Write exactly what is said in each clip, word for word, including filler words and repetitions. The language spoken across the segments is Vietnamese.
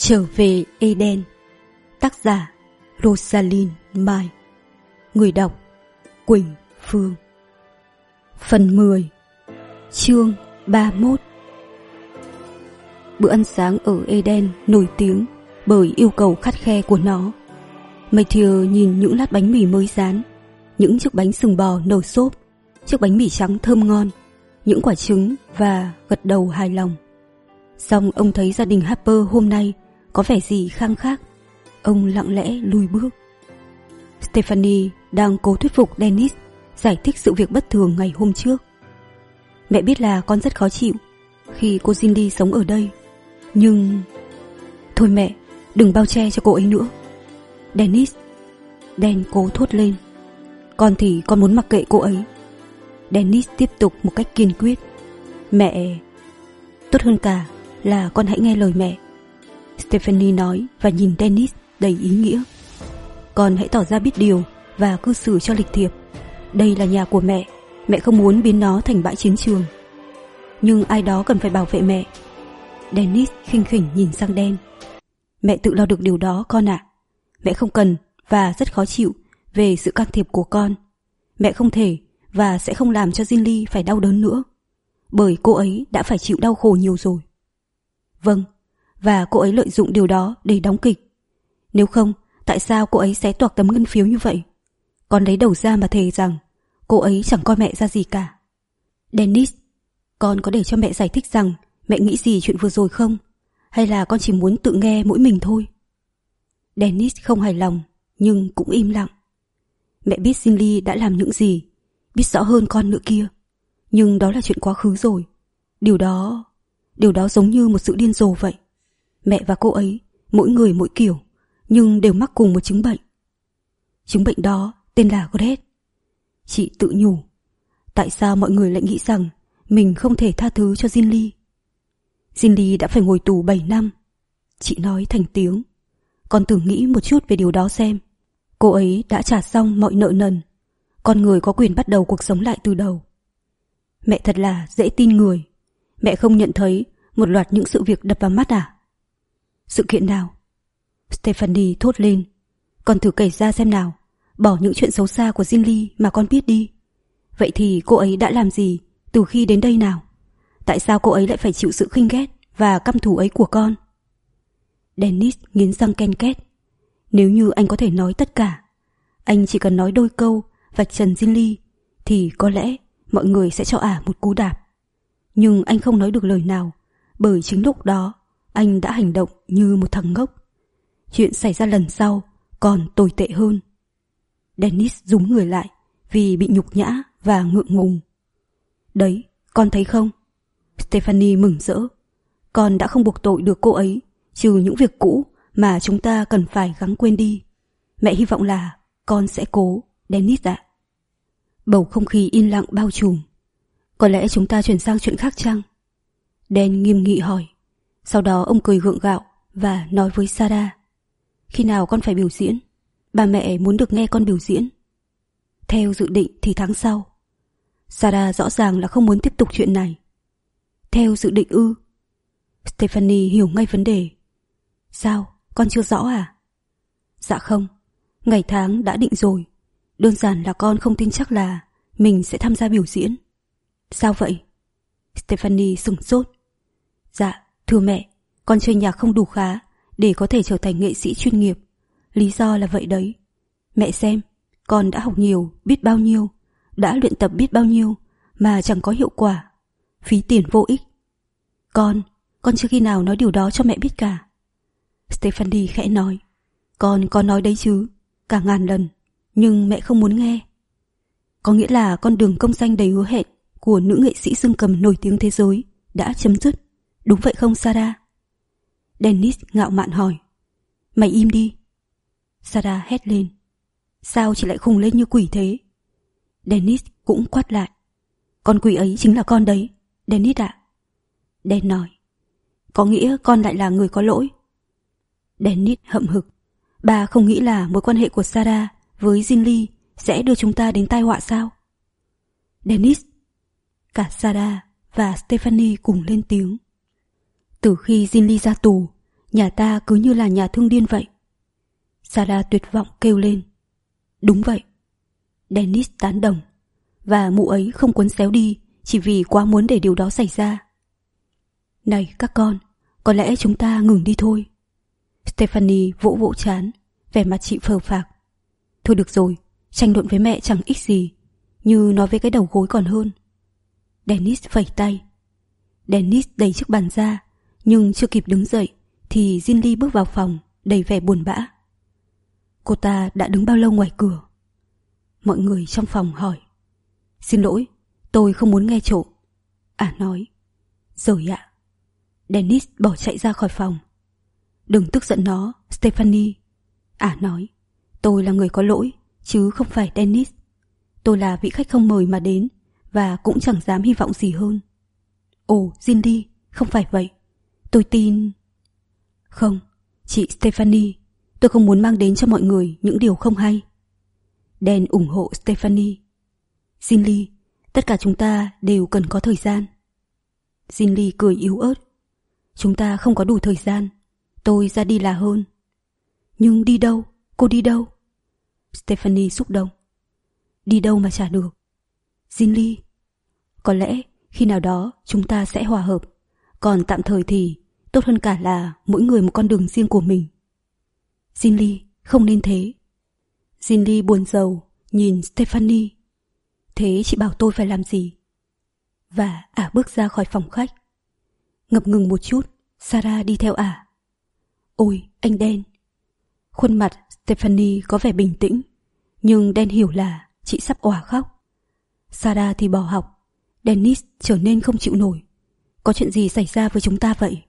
Trở về Eden. Tác giả Rosalind Mai. Người đọc Quỳnh Phương. Phần mười. Chương ba mươi mốt. Bữa ăn sáng ở Eden nổi tiếng bởi yêu cầu khắt khe của nó. Matthew nhìn những lát bánh mì mới rán, những chiếc bánh sừng bò nở xốp, chiếc bánh mì trắng thơm ngon, những quả trứng và gật đầu hài lòng. Xong ông thấy gia đình Harper hôm nay có vẻ gì khang khác. Ông lặng lẽ lùi bước. Stephanie đang cố thuyết phục Dennis giải thích sự việc bất thường ngày hôm trước. Mẹ biết là con rất khó chịu khi cô Cindy sống ở đây, nhưng... Thôi mẹ, đừng bao che cho cô ấy nữa. Dennis, Dan cố thốt lên. Con thì con muốn mặc kệ cô ấy. Dennis tiếp tục một cách kiên quyết. Mẹ... Tốt hơn cả là con hãy nghe lời mẹ, Stephanie nói và nhìn Dennis đầy ý nghĩa. Con hãy tỏ ra biết điều và cư xử cho lịch thiệp. Đây là nhà của mẹ, mẹ không muốn biến nó thành bãi chiến trường. Nhưng ai đó cần phải bảo vệ mẹ. Dennis khinh khỉnh nhìn sang Dan. Mẹ tự lo được điều đó con ạ. Mẹ không cần và rất khó chịu về sự can thiệp của con. Mẹ không thể và sẽ không làm cho Ginny phải đau đớn nữa, bởi cô ấy đã phải chịu đau khổ nhiều rồi. Vâng, và cô ấy lợi dụng điều đó để đóng kịch. Nếu không, tại sao cô ấy xé toạc tấm ngân phiếu như vậy? Con lấy đầu ra mà thề rằng cô ấy chẳng coi mẹ ra gì cả. Dennis, con có để cho mẹ giải thích rằng mẹ nghĩ gì chuyện vừa rồi không? Hay là con chỉ muốn tự nghe mỗi mình thôi? Dennis không hài lòng, nhưng cũng im lặng. Mẹ biết Ginny đã làm những gì, biết rõ hơn con nữa kia. Nhưng đó là chuyện quá khứ rồi. Điều đó... Điều đó giống như một sự điên rồ vậy. Mẹ và cô ấy, mỗi người mỗi kiểu, nhưng đều mắc cùng một chứng bệnh. Chứng bệnh đó tên là Gret. Chị tự nhủ, tại sao mọi người lại nghĩ rằng mình không thể tha thứ cho Ginny? Ginny đã phải ngồi tù bảy năm. Chị nói thành tiếng. Con thử nghĩ một chút về điều đó xem. Cô ấy đã trả xong mọi nợ nần. Con người có quyền bắt đầu cuộc sống lại từ đầu. Mẹ thật là dễ tin người. Mẹ không nhận thấy một loạt những sự việc đập vào mắt à? Sự kiện nào? Stephanie thốt lên. Con thử kể ra xem nào. Bỏ những chuyện xấu xa của Ginny mà con biết đi. Vậy thì cô ấy đã làm gì từ khi đến đây nào? Tại sao cô ấy lại phải chịu sự khinh ghét và căm thù ấy của con? Dennis nghiến răng ken két. Nếu như anh có thể nói tất cả, anh chỉ cần nói đôi câu vạch trần Ginny, thì có lẽ mọi người sẽ cho ả một cú đạp. Nhưng anh không nói được lời nào, bởi chính lúc đó anh đã hành động như một thằng ngốc. Chuyện xảy ra lần sau còn tồi tệ hơn. Dennis rúm người lại vì bị nhục nhã và ngượng ngùng. Đấy, con thấy không? Stephanie mừng rỡ. Con đã không buộc tội được cô ấy, trừ những việc cũ mà chúng ta cần phải gắng quên đi. Mẹ hy vọng là con sẽ cố, Dennis ạ. Bầu không khí yên lặng bao trùm. Có lẽ chúng ta chuyển sang chuyện khác chăng? Dan nghiêm nghị hỏi. Sau đó ông cười gượng gạo và nói với Sarah. Khi nào con phải biểu diễn? Bà mẹ muốn được nghe con biểu diễn. Theo dự định thì tháng sau. Sarah rõ ràng là không muốn tiếp tục chuyện này. Theo dự định ư? Stephanie hiểu ngay vấn đề. Sao? Con chưa rõ à? Dạ không. Ngày tháng đã định rồi. Đơn giản là con không tin chắc là mình sẽ tham gia biểu diễn. Sao vậy? Stephanie sửng sốt. Dạ, thưa mẹ, con chơi nhạc không đủ khá để có thể trở thành nghệ sĩ chuyên nghiệp. Lý do là vậy đấy. Mẹ xem, con đã học nhiều, biết bao nhiêu, đã luyện tập biết bao nhiêu mà chẳng có hiệu quả. Phí tiền vô ích. Con, con chưa khi nào nói điều đó cho mẹ biết cả. Stephanie khẽ nói. Con có nói đấy chứ, cả ngàn lần, nhưng mẹ không muốn nghe. Có nghĩa là con đường công danh đầy hứa hẹn của nữ nghệ sĩ dương cầm nổi tiếng thế giới đã chấm dứt, đúng vậy không Sarah? Dennis ngạo mạn hỏi. Mày im đi. Sarah hét lên. Sao chị lại khùng lên như quỷ thế? Dennis cũng quát lại. Con quỷ ấy chính là con đấy, Dennis ạ. Dan nói. Có nghĩa con lại là người có lỗi. Dennis hậm hực. Bà không nghĩ là mối quan hệ của Sarah với Ginny sẽ đưa chúng ta đến tai họa sao? Dennis. Cả Sarah và Stephanie cùng lên tiếng. Từ khi Ginny ra tù, Nhà ta cứ như là nhà thương điên vậy. Sarah tuyệt vọng kêu lên. Đúng vậy. Dennis tán đồng. Và mụ ấy không cuốn xéo đi chỉ vì quá muốn để điều đó xảy ra. Này các con, có lẽ chúng ta ngừng đi thôi. Stephanie vỗ vỗ trán, vẻ mặt chị phờ phạc. Thôi được rồi, tranh luận với mẹ chẳng ích gì, như nói với cái đầu gối còn hơn. Dennis phẩy tay. Dennis đẩy chiếc bàn ra, nhưng chưa kịp đứng dậy thì Ginny bước vào phòng đầy vẻ buồn bã. Cô ta đã đứng bao lâu ngoài cửa? Mọi người trong phòng hỏi. Xin lỗi, tôi không muốn nghe trộm. Ả nói. Rồi ạ. Dennis bỏ chạy ra khỏi phòng. Đừng tức giận nó, Stephanie. Ả nói. Tôi là người có lỗi, chứ không phải Dennis. Tôi là vị khách không mời mà đến, và cũng chẳng dám hy vọng gì hơn. Ồ, Ginny, không phải vậy. Tôi tin... Không, chị Stephanie, tôi không muốn mang đến cho mọi người những điều không hay. Dan ủng hộ Stephanie. Ginny, tất cả chúng ta đều cần có thời gian. Ginny cười yếu ớt. Chúng ta không có đủ thời gian. Tôi ra đi là hơn. Nhưng đi đâu? Cô đi đâu? Stephanie xúc động. Đi đâu mà chả được. Ginny, có lẽ khi nào đó chúng ta sẽ hòa hợp. Còn tạm thời thì tốt hơn cả là mỗi người một con đường riêng của mình. Ginny, không nên thế. Ginny buồn rầu nhìn Stephanie. Thế chị bảo tôi phải làm gì? Và Ả bước ra khỏi phòng khách. Ngập ngừng một chút, Sarah đi theo Ả. Ôi, anh Dan. Khuôn mặt Stephanie có vẻ bình tĩnh, nhưng Dan hiểu là chị sắp òa khóc. Sarah thì bỏ học. Dennis trở nên không chịu nổi. Có chuyện gì xảy ra với chúng ta vậy?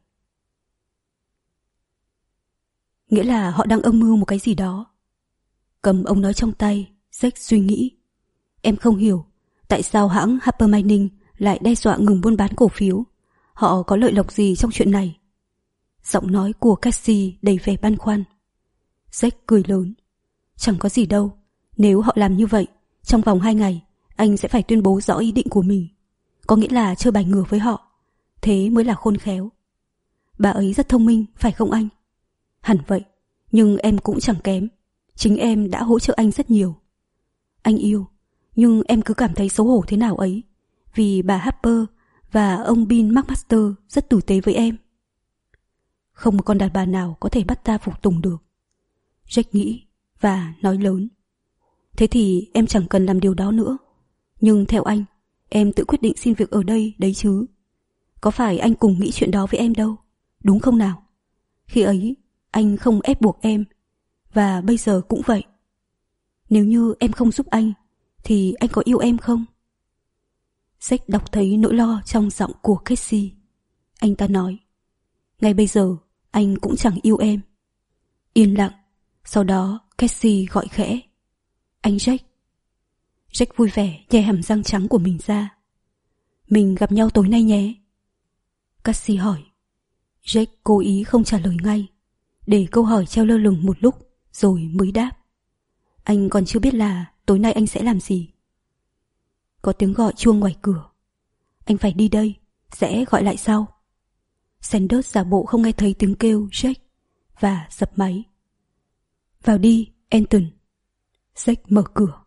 Nghĩa là họ đang âm mưu một cái gì đó. Cầm ông nói trong tay, Jack suy nghĩ. Em không hiểu tại sao hãng Harper Mining lại đe dọa ngừng buôn bán cổ phiếu. Họ có lợi lộc gì trong chuyện này? Giọng nói của Cassie đầy vẻ băn khoăn. Jack cười lớn. Chẳng có gì đâu. Nếu họ làm như vậy, trong vòng hai ngày anh sẽ phải tuyên bố rõ ý định của mình. Có nghĩa là chơi bài ngửa với họ. Thế mới là khôn khéo. Bà ấy rất thông minh, phải không anh? Hẳn vậy, nhưng em cũng chẳng kém. Chính em đã hỗ trợ anh rất nhiều. Anh yêu, nhưng em cứ cảm thấy xấu hổ thế nào ấy, vì bà Harper và ông Bill McMaster rất tử tế với em. Không một con đàn bà nào có thể bắt ta phục tùng được. Jack nghĩ và nói lớn. Thế thì em chẳng cần làm điều đó nữa. Nhưng theo anh, em tự quyết định xin việc ở đây đấy chứ. Có phải anh cùng nghĩ chuyện đó với em đâu, đúng không nào? Khi ấy, anh không ép buộc em, và bây giờ cũng vậy. Nếu như em không giúp anh, thì anh có yêu em không? Jack đọc thấy nỗi lo trong giọng của Cassie. Anh ta nói, ngay bây giờ anh cũng chẳng yêu em. Yên lặng. Sau đó Cassie gọi khẽ, anh Jack. Jack vui vẻ nhe hàm răng trắng của mình ra. Mình gặp nhau tối nay nhé. Cassie hỏi. Jack cố ý không trả lời ngay, để câu hỏi treo lơ lửng một lúc rồi mới đáp. Anh còn chưa biết là tối nay anh sẽ làm gì. Có tiếng gọi chuông ngoài cửa. Anh phải đi đây, sẽ gọi lại sau. Sanders giả bộ không nghe thấy tiếng kêu Jack và dập máy. Vào đi, Anton. Jack mở cửa.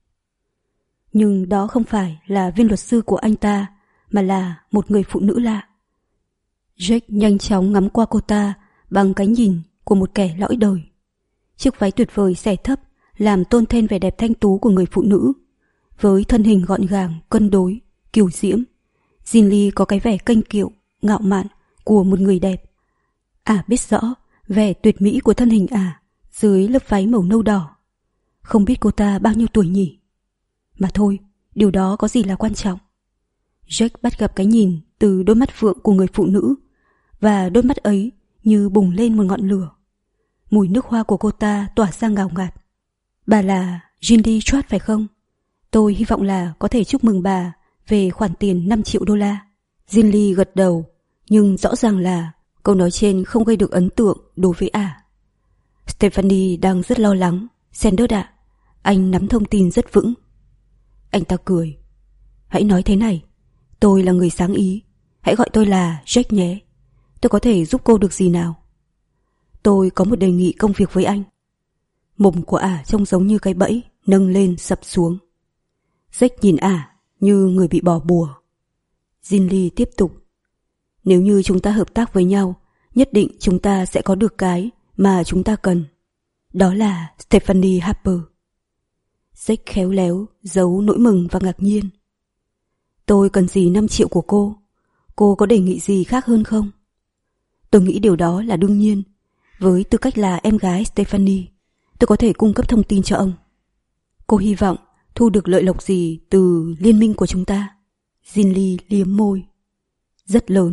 Nhưng đó không phải là viên luật sư của anh ta, mà là một người phụ nữ lạ. Jack nhanh chóng ngắm qua cô ta bằng cái nhìn của một kẻ lõi đời. Chiếc váy tuyệt vời xẻ thấp làm tôn thêm vẻ đẹp thanh tú của người phụ nữ. Với thân hình gọn gàng, cân đối, kiều diễm, Ginny có cái vẻ kênh kiệu, ngạo mạn của một người đẹp. Ả biết rõ vẻ tuyệt mỹ của thân hình Ả dưới lớp váy màu nâu đỏ. Không biết cô ta bao nhiêu tuổi nhỉ? Mà thôi, điều đó có gì là quan trọng. Jack bắt gặp cái nhìn từ đôi mắt phượng của người phụ nữ, và đôi mắt ấy như bùng lên một ngọn lửa. Mùi nước hoa của cô ta tỏa ra ngào ngạt. Bà là Ginny Chvat phải không? Tôi hy vọng là có thể chúc mừng bà về khoản tiền năm triệu đô la. Ginny gật đầu, nhưng rõ ràng là câu nói trên không gây được ấn tượng đối với Ả. Stephanie đang rất lo lắng. Sanders ạ, anh nắm thông tin rất vững. Anh ta cười. Hãy nói thế này, tôi là người sáng ý. Hãy gọi tôi là Jack nhé. Tôi có thể giúp cô được gì nào? Tôi có một đề nghị công việc với anh. Mồm của ả trông giống như cái bẫy nâng lên sập xuống. Jack nhìn ả như người bị bỏ bùa. Zinli tiếp tục. Nếu như chúng ta hợp tác với nhau, nhất định chúng ta sẽ có được cái mà chúng ta cần. Đó là Stephanie Harper. Jack khéo léo giấu nỗi mừng và ngạc nhiên. Tôi cần gì năm triệu của cô? Cô có đề nghị gì khác hơn không? Tôi nghĩ điều đó là đương nhiên. Với tư cách là em gái Stephanie, tôi có thể cung cấp thông tin cho ông. Cô hy vọng thu được lợi lộc gì từ liên minh của chúng ta? Zinli liếm môi. Rất lớn.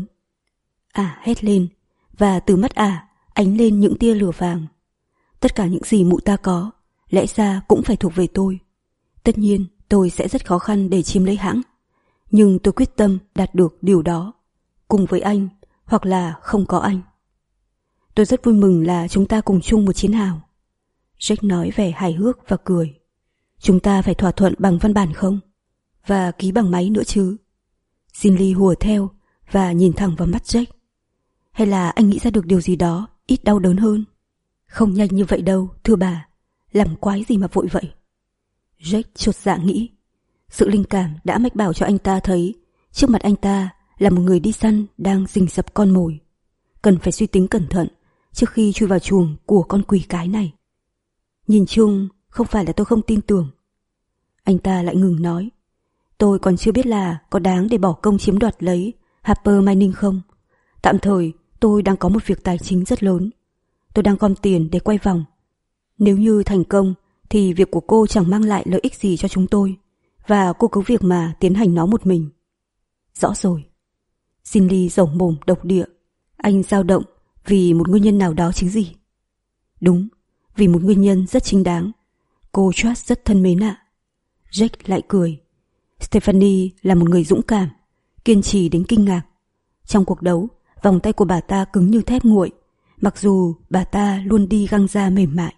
Ả hét lên, và từ mắt ả ánh lên những tia lửa vàng. Tất cả những gì mụ ta có, lẽ ra cũng phải thuộc về tôi. Tất nhiên, tôi sẽ rất khó khăn để chiếm lấy hãng. Nhưng tôi quyết tâm đạt được điều đó, cùng với anh, hoặc là không có anh. Tôi rất vui mừng là chúng ta cùng chung một chiến hào. Jack nói vẻ hài hước và cười. Chúng ta phải thỏa thuận bằng văn bản không? Và ký bằng máy nữa chứ? Zinli hùa theo và nhìn thẳng vào mắt Jack. Hay là anh nghĩ ra được điều gì đó ít đau đớn hơn? Không nhanh như vậy đâu, thưa bà. Làm quái gì mà vội vậy? Jack chột dạ nghĩ. Sự linh cảm đã mách bảo cho anh ta thấy trước mặt anh ta là một người đi săn đang rình rập con mồi. Cần phải suy tính cẩn thận trước khi chui vào chuồng của con quỷ cái này. Nhìn chung, không phải là tôi không tin tưởng. Anh ta lại ngừng nói. Tôi còn chưa biết là có đáng để bỏ công chiếm đoạt lấy Harper Mining không. Tạm thời, tôi đang có một việc tài chính rất lớn. Tôi đang gom tiền để quay vòng. Nếu như thành công, thì việc của cô chẳng mang lại lợi ích gì cho chúng tôi. Và cô cứ việc mà tiến hành nó một mình. Rõ rồi. Zinli rầu mồm độc địa. Anh dao động vì một nguyên nhân nào đó chứ gì? Đúng, vì một nguyên nhân rất chính đáng. Cô Trust rất thân mến ạ. Jack lại cười. Stephanie là một người dũng cảm, kiên trì đến kinh ngạc. Trong cuộc đấu, vòng tay của bà ta cứng như thép nguội, mặc dù bà ta luôn đi găng da mềm mại.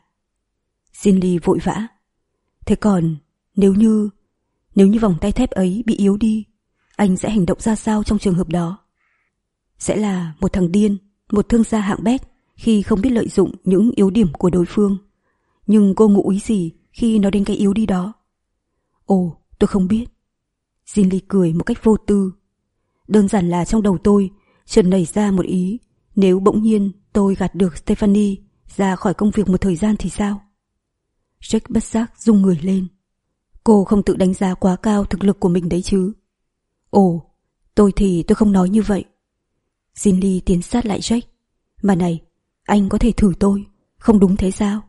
Zinli vội vã. Thế còn, nếu như... Nếu như vòng tay thép ấy bị yếu đi, anh sẽ hành động ra sao trong trường hợp đó? Sẽ là một thằng điên, một thương gia hạng bét khi không biết lợi dụng những yếu điểm của đối phương. Nhưng cô ngụ ý gì khi nói đến cái yếu đi đó? Ồ, tôi không biết. Zinli cười một cách vô tư. Đơn giản là trong đầu tôi chợt nảy ra một ý. Nếu bỗng nhiên tôi gạt được Stephanie ra khỏi công việc một thời gian thì sao? Jack bất giác rung người lên. Cô không tự đánh giá quá cao thực lực của mình đấy chứ? Ồ, tôi thì tôi không nói như vậy. Zinli tiến sát lại Jack. Mà này, anh có thể thử tôi, không đúng thế sao?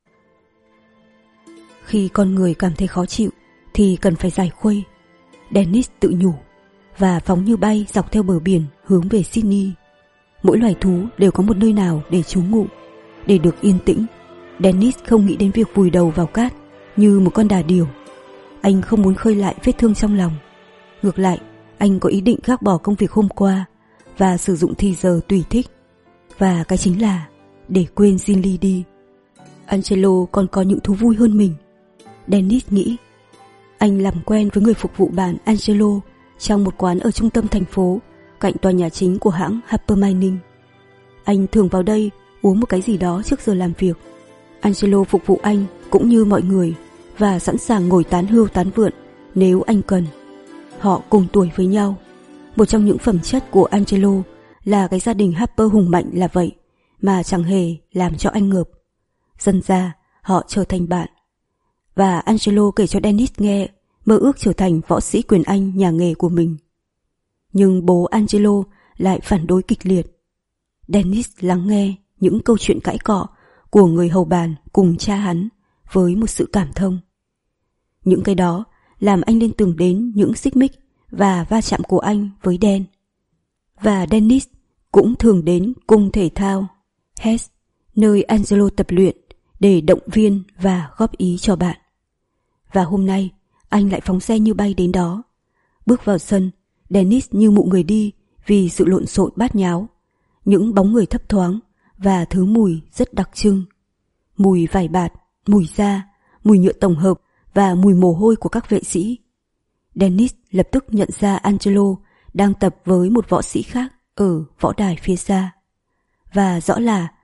Khi con người cảm thấy khó chịu thì cần phải giải khuây. Dennis tự nhủ và phóng như bay dọc theo bờ biển hướng về Sydney. Mỗi loài thú đều có một nơi nào để trú ngụ. Để được yên tĩnh, Dennis không nghĩ đến việc vùi đầu vào cát như một con đà điểu. Anh không muốn khơi lại vết thương trong lòng. Ngược lại, anh có ý định gác bỏ công việc hôm qua và sử dụng thì giờ tùy thích. Và cái chính là để quên Zinli đi. Angelo còn có những thú vui hơn mình. Dennis nghĩ. Anh làm quen với người phục vụ bàn Angelo trong một quán ở trung tâm thành phố, cạnh tòa nhà chính của hãng Harper Mining. Anh thường vào đây uống một cái gì đó trước giờ làm việc. Angelo phục vụ anh cũng như mọi người và sẵn sàng ngồi tán hươu tán vượn nếu anh cần. Họ cùng tuổi với nhau. Một trong những phẩm chất của Angelo là cái gia đình Harper hùng mạnh là vậy, mà chẳng hề làm cho anh ngợp. Dần ra họ trở thành bạn. Và Angelo kể cho Dennis nghe mơ ước trở thành võ sĩ quyền Anh nhà nghề của mình. Nhưng bố Angelo lại phản đối kịch liệt. Dennis lắng nghe những câu chuyện cãi cọ của người hầu bàn cùng cha hắn với một sự cảm thông. Những cái đó làm anh liên tưởng đến những xích mích và va chạm của anh với Dan. Và Dennis cũng thường đến cung thể thao Hess, nơi Angelo tập luyện để động viên và góp ý cho bạn. Và hôm nay anh lại phóng xe như bay đến đó. Bước vào sân, Dennis như mụ người đi vì sự lộn xộn bát nháo, những bóng người thấp thoáng và thứ mùi rất đặc trưng. Mùi vải bạt, mùi da, mùi nhựa tổng hợp và mùi mồ hôi của các vệ sĩ. Dennis lập tức nhận ra Angelo đang tập với một võ sĩ khác ở võ đài phía xa. Và rõ là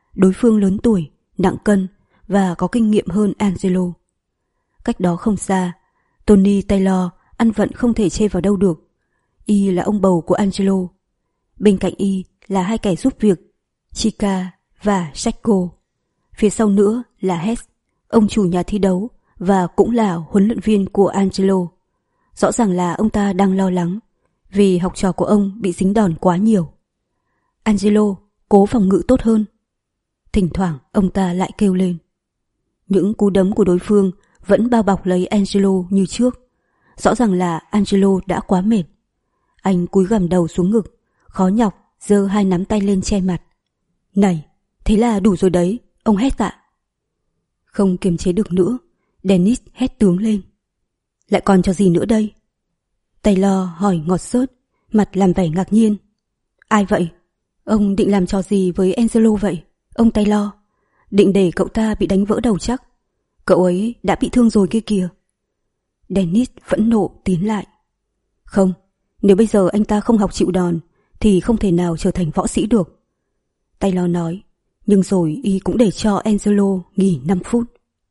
đối phương lớn tuổi, nặng cân và có kinh nghiệm hơn Angelo. Cách đó không xa, Tony Taylor ăn vận không thể chê vào đâu được. Y là ông bầu của Angelo. Bên cạnh Y là hai kẻ giúp việc, Chica và Sacco. Phía sau nữa là Hess, ông chủ nhà thi đấu và cũng là huấn luyện viên của Angelo. Rõ ràng là ông ta đang lo lắng vì học trò của ông bị dính đòn quá nhiều. Angelo, cố phòng ngự tốt hơn. Thỉnh thoảng ông ta lại kêu lên. Những cú đấm của đối phương vẫn bao bọc lấy Angelo như trước. Rõ ràng là Angelo đã quá mệt. Anh cúi gằm đầu xuống ngực, khó nhọc giơ hai nắm tay lên che mặt. Này, thế là đủ rồi đấy, ông hét ạ. Không kiềm chế được nữa, Dennis hét tướng lên. Lại còn cho gì nữa đây? Taylor hỏi ngọt xớt, mặt làm vẻ ngạc nhiên. Ai vậy? Ông định làm trò gì với Angelo vậy, ông Taylor? Định để cậu ta bị đánh vỡ đầu chắc. Cậu ấy đã bị thương rồi kia kìa. Dennis phẫn nộ tiến lại. Không, nếu bây giờ anh ta không học chịu đòn thì không thể nào trở thành võ sĩ được. Taylor nói, nhưng rồi Y cũng để cho Angelo nghỉ năm phút.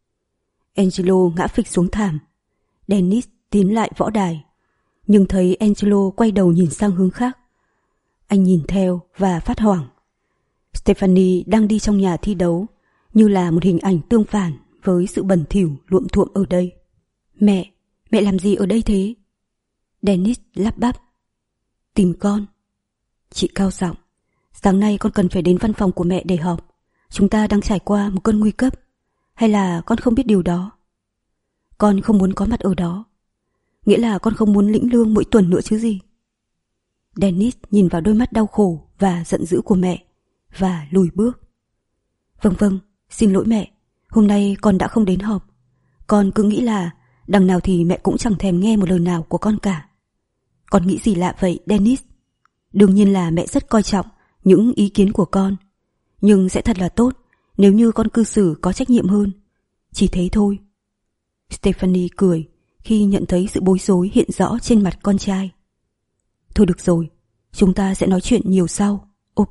Angelo ngã phịch xuống thảm. Dennis tiến lại võ đài, nhưng thấy Angelo quay đầu nhìn sang hướng khác. Anh nhìn theo và phát hoảng. Stephanie đang đi trong nhà thi đấu, như là một hình ảnh tương phản với sự bẩn thỉu luộm thuộm ở đây. Mẹ, mẹ làm gì ở đây thế? Dennis lắp bắp. Tìm con. Chị cao giọng. Sáng nay con cần phải đến văn phòng của mẹ để họp. Chúng ta đang trải qua một cơn nguy cấp. Hay là con không biết điều đó? Con không muốn có mặt ở đó. Nghĩa là con không muốn lĩnh lương mỗi tuần nữa chứ gì? Dennis nhìn vào đôi mắt đau khổ và giận dữ của mẹ và lùi bước. Vâng vâng, xin lỗi mẹ. Hôm nay con đã không đến họp. Con cứ nghĩ là đằng nào thì mẹ cũng chẳng thèm nghe một lời nào của con cả. Con nghĩ gì lạ vậy, Dennis? Đương nhiên là mẹ rất coi trọng những ý kiến của con. Nhưng sẽ thật là tốt nếu như con cư xử có trách nhiệm hơn. Chỉ thế thôi. Stephanie cười khi nhận thấy sự bối rối hiện rõ trên mặt con trai. Thôi được rồi, chúng ta sẽ nói chuyện nhiều sau, ok?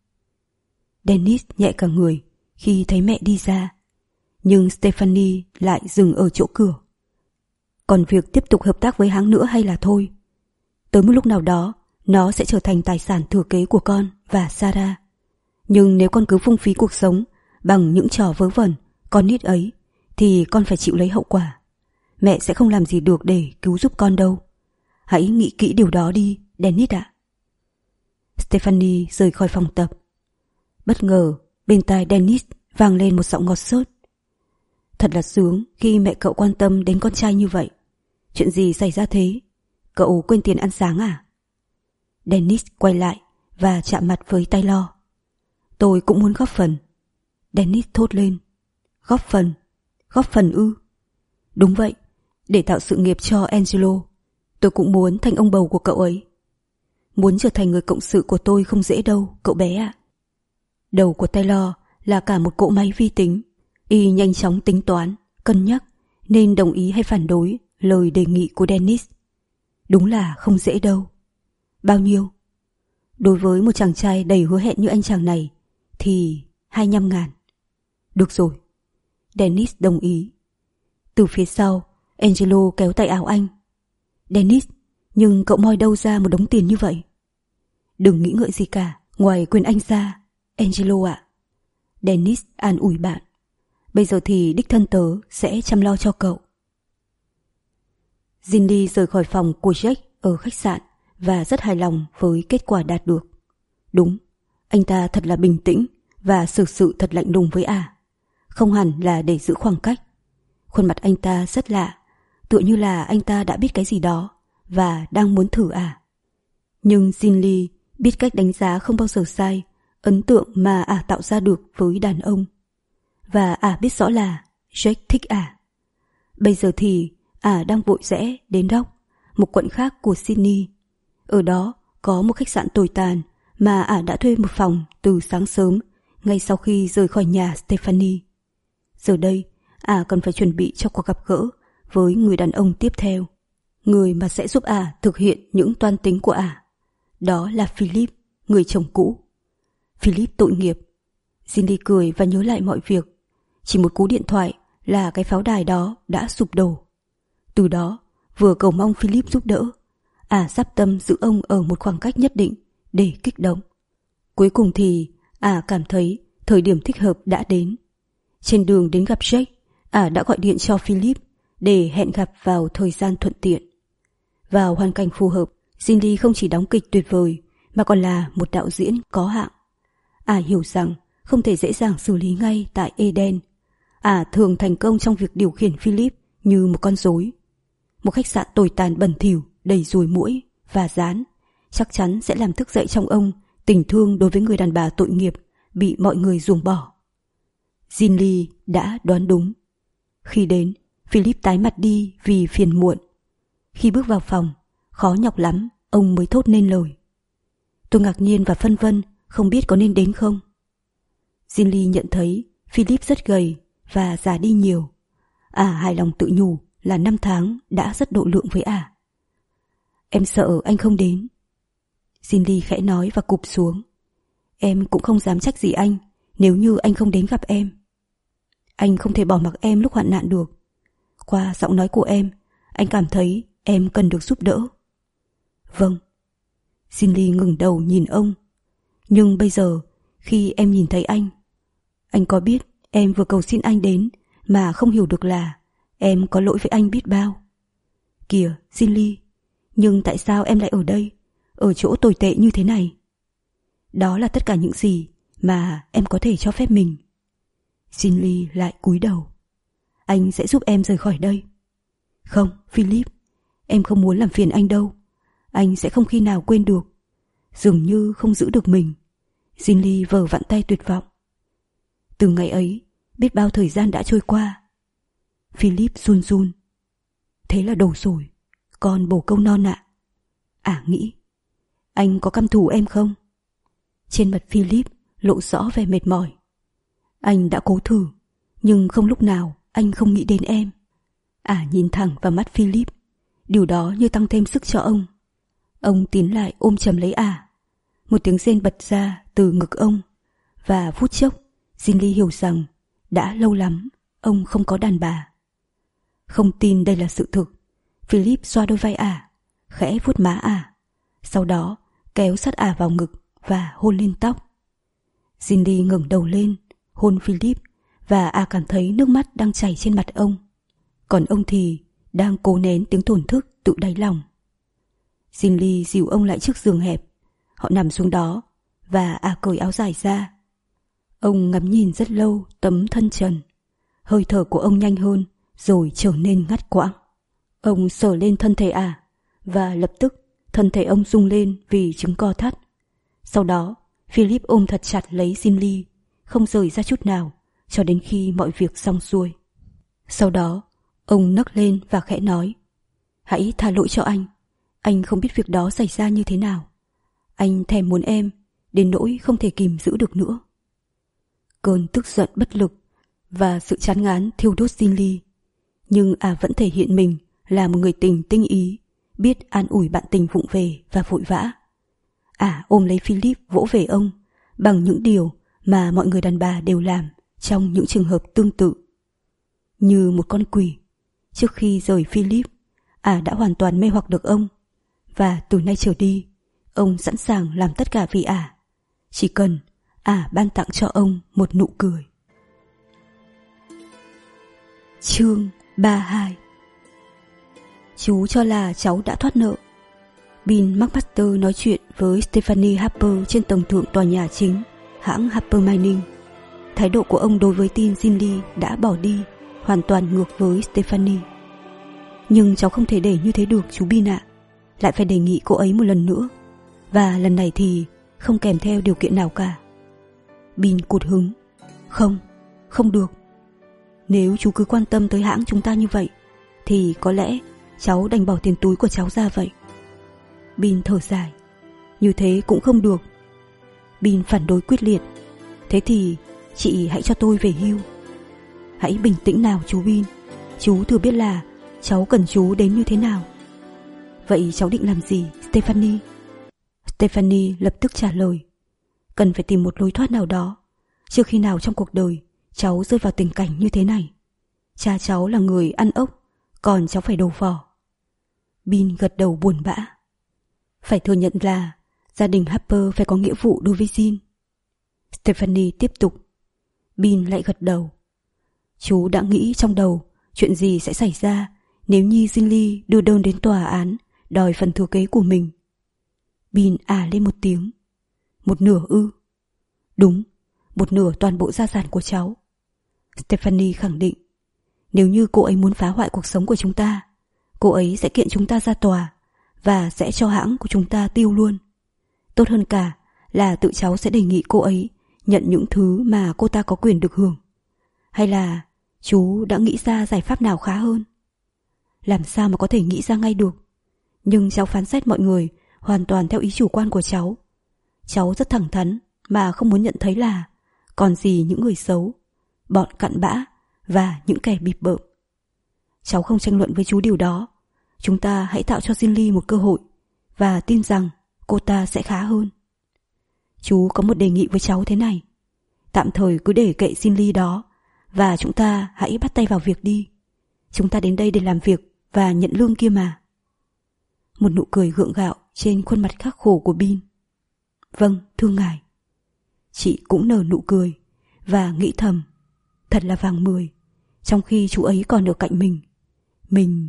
Dennis nhẹ cả người khi thấy mẹ đi ra, nhưng Stephanie lại dừng ở chỗ cửa. Còn việc tiếp tục hợp tác với hắn nữa hay là thôi? Tới một lúc nào đó, nó sẽ trở thành tài sản thừa kế của con và Sarah. Nhưng nếu con cứ phung phí cuộc sống bằng những trò vớ vẩn, con nít ấy, thì con phải chịu lấy hậu quả. Mẹ sẽ không làm gì được để cứu giúp con đâu. Hãy nghĩ kỹ điều đó đi, Dennis ạ. Stephanie rời khỏi phòng tập. Bất ngờ, bên tai Dennis vang lên một giọng ngọt xớt. Thật là sướng khi mẹ cậu quan tâm đến con trai như vậy. Chuyện gì xảy ra thế? Cậu quên tiền ăn sáng à? Dennis quay lại và chạm mặt với Taylor. Tôi cũng muốn góp phần. Dennis thốt lên. Góp phần? Góp phần ư? Đúng vậy, để tạo sự nghiệp cho Angelo. Tôi cũng muốn thành ông bầu của cậu ấy. Muốn trở thành người cộng sự của tôi không dễ đâu, cậu bé ạ. Đầu của Taylor là cả một cỗ máy vi tính. Y nhanh chóng tính toán, cân nhắc nên đồng ý hay phản đối lời đề nghị của Dennis. Đúng là không dễ đâu. Bao nhiêu? Đối với một chàng trai đầy hứa hẹn như anh chàng này thì hai mươi lăm ngàn. Được rồi. Dennis đồng ý. Từ phía sau, Angelo kéo tay áo anh. Dennis, nhưng cậu moi đâu ra một đống tiền như vậy? Đừng nghĩ ngợi gì cả, ngoài quyền anh ra, Angelo ạ. Dennis an ủi bạn. Bây giờ thì đích thân tớ sẽ chăm lo cho cậu. Ginny rời khỏi phòng của Jack ở khách sạn và rất hài lòng với kết quả đạt được. Đúng, anh ta thật là bình tĩnh và xử sự thật lạnh lùng với ả. Không hẳn là để giữ khoảng cách. Khuôn mặt anh ta rất lạ, tựa như là anh ta đã biết cái gì đó và đang muốn thử ả. Nhưng Ginny biết cách đánh giá không bao giờ sai ấn tượng mà ả tạo ra được với đàn ông. Và ả biết rõ là Jack thích ả. Bây giờ thì ả đang vội rẽ đến Dock, một quận khác của Sydney. Ở đó có một khách sạn tồi tàn mà ả đã thuê một phòng từ sáng sớm ngay sau khi rời khỏi nhà Stephanie. Giờ đây ả cần phải chuẩn bị cho cuộc gặp gỡ với người đàn ông tiếp theo, người mà sẽ giúp ả thực hiện những toan tính của ả. Đó là Philip, người chồng cũ. Philip tội nghiệp. Cindy cười và nhớ lại mọi việc. Chỉ một cú điện thoại là cái pháo đài đó đã sụp đổ. Từ đó, vừa cầu mong Philip giúp đỡ, ả sắp tâm giữ ông ở một khoảng cách nhất định để kích động. Cuối cùng thì ả cảm thấy thời điểm thích hợp đã đến. Trên đường đến gặp Jack, ả đã gọi điện cho Philip để hẹn gặp vào thời gian thuận tiện. Vào hoàn cảnh phù hợp, Cindy không chỉ đóng kịch tuyệt vời mà còn là một đạo diễn có hạng. Ả hiểu rằng không thể dễ dàng xử lý ngay tại Eden. Ả thường thành công trong việc điều khiển Philip như một con rối. Một khách sạn tồi tàn bẩn thỉu, đầy ruồi muỗi và gián chắc chắn sẽ làm thức dậy trong ông tình thương đối với người đàn bà tội nghiệp bị mọi người ruồng bỏ. Ginly đã đoán đúng. Khi đến, Philip tái mặt đi vì phiền muộn. Khi bước vào phòng, khó nhọc lắm ông mới thốt nên lời. Tôi ngạc nhiên và phân vân, không biết có nên đến không. Ginly nhận thấy Philip rất gầy và già đi nhiều. Ả hài lòng tự nhủ là năm tháng đã rất độ lượng với ả. Em sợ anh không đến. Ginly khẽ nói và cụp xuống. Em cũng không dám trách gì anh nếu như anh không đến gặp em. Anh không thể bỏ mặc em lúc hoạn nạn được. Qua giọng nói của em, anh cảm thấy em cần được giúp đỡ. Vâng. Ginly ngừng đầu nhìn ông. Nhưng bây giờ, khi em nhìn thấy anh, anh có biết em vừa cầu xin anh đến mà không hiểu được là em có lỗi với anh biết bao. Kìa, Ginly, nhưng tại sao em lại ở đây, ở chỗ tồi tệ như thế này? Đó là tất cả những gì mà em có thể cho phép mình. Ginly lại cúi đầu. Anh sẽ giúp em rời khỏi đây. Không, Philip, em không muốn làm phiền anh đâu. Anh sẽ không khi nào quên được. Dường như không giữ được mình. Ginly vờ vặn tay tuyệt vọng. Từ ngày ấy, biết bao thời gian đã trôi qua. Philip run run. Thế là đủ rồi, con bồ câu non ạ. Ả nghĩ, anh có căm thù em không? Trên mặt Philip lộ rõ vẻ mệt mỏi. Anh đã cố thử, nhưng không lúc nào anh không nghĩ đến em. Ả nhìn thẳng vào mắt Philip, điều đó như tăng thêm sức cho ông. Ông tiến lại ôm chầm lấy Ả. Một tiếng rên bật ra từ ngực ông, và phút chốc Ginly hiểu rằng đã lâu lắm ông không có đàn bà. Không tin đây là sự thực, Philip xoa đôi vai Ả, khẽ vuốt má Ả, sau đó kéo sát Ả vào ngực và hôn lên tóc. Ginly ngẩng đầu lên, hôn Philip, và Ả cảm thấy nước mắt đang chảy trên mặt ông. Còn ông thì đang cố nén tiếng thổn thức tự đáy lòng. Ginly dìu ông lại trước giường hẹp. Họ nằm xuống đó và Ả cởi áo dài ra. Ông ngắm nhìn rất lâu tấm thân trần. Hơi thở của ông nhanh hơn rồi trở nên ngắt quãng. Ông sờ lên thân thể Ả và lập tức thân thể ông rung lên vì chứng co thắt. Sau đó Philip ôm thật chặt lấy Ginly, không rời ra chút nào cho đến khi mọi việc xong xuôi. Sau đó ông nấc lên và khẽ nói: Hãy tha lỗi cho anh. Anh không biết việc đó xảy ra như thế nào. Anh thèm muốn em đến nỗi không thể kìm giữ được nữa. Cơn tức giận bất lực và sự chán ngán thiêu đốt Ginly, nhưng Ả vẫn thể hiện mình là một người tình tinh ý, biết an ủi bạn tình vụng về và vội vã. Ả ôm lấy Philip vỗ về ông bằng những điều mà mọi người đàn bà đều làm trong những trường hợp tương tự. Như một con quỷ, trước khi rời Philip, Ả đã hoàn toàn mê hoặc được ông, và từ nay trở đi, ông sẵn sàng làm tất cả vì Ả, chỉ cần Ả ban tặng cho ông một nụ cười. Chương ba mươi hai. Chú cho là cháu đã thoát nợ. Bill McMaster nói chuyện với Stephanie Harper trên tầng thượng tòa nhà chính hãng Harper Mining. Thái độ của ông đối với tin Ginly đã bỏ đi hoàn toàn ngược với Stephanie. Nhưng cháu không thể để như thế được chú Bill ạ. Lại phải đề nghị cô ấy một lần nữa, và lần này thì không kèm theo điều kiện nào cả. Bill cụt hứng. Không, không được. Nếu chú cứ quan tâm tới hãng chúng ta như vậy thì có lẽ cháu đành bỏ tiền túi của cháu ra vậy. Bill thở dài. Như thế cũng không được. Bill phản đối quyết liệt. Thế thì chị hãy cho tôi về hưu. Hãy bình tĩnh nào chú Bill. Chú thừa biết là cháu cần chú đến như thế nào. Vậy cháu định làm gì, Stephanie? Stephanie lập tức trả lời. Cần phải tìm một lối thoát nào đó. chưa khi nào trong cuộc đời cháu rơi vào tình cảnh như thế này. Cha cháu là người ăn ốc, còn cháu phải đầu vỏ. Bean gật đầu buồn bã. Phải thừa nhận là gia đình Harper phải có nghĩa vụ đối với Jean. Stephanie tiếp tục. Bean lại gật đầu. Chú đã nghĩ trong đầu chuyện gì sẽ xảy ra nếu như Jean Lee đưa đơn đến tòa án đòi phần thừa kế của mình. Bean à lên một tiếng. Một nửa ư? Đúng, một nửa toàn bộ gia sản của cháu. Stephanie khẳng định. Nếu như cô ấy muốn phá hoại cuộc sống của chúng ta, cô ấy sẽ kiện chúng ta ra tòa và sẽ cho hãng của chúng ta tiêu luôn. Tốt hơn cả là tự cháu sẽ đề nghị cô ấy nhận những thứ mà cô ta có quyền được hưởng. Hay là chú đã nghĩ ra giải pháp nào khá hơn? Làm sao mà có thể nghĩ ra ngay được? Nhưng cháu phán xét mọi người hoàn toàn theo ý chủ quan của cháu. Cháu rất thẳng thắn mà không muốn nhận thấy là còn gì những người xấu, bọn cặn bã và những kẻ bịp bợm. Cháu không tranh luận với chú điều đó. Chúng ta hãy tạo cho Jean Lee một cơ hội và tin rằng cô ta sẽ khá hơn. Chú có một đề nghị với cháu thế này. Tạm thời cứ để kệ Jean Lee đó và chúng ta hãy bắt tay vào việc đi. Chúng ta đến đây để làm việc và nhận lương kia mà. Một nụ cười gượng gạo trên khuôn mặt khắc khổ của Bean. Vâng, thưa ngài. Chị cũng nở nụ cười và nghĩ thầm, thật là vàng mười, trong khi chú ấy còn ở cạnh mình. Mình...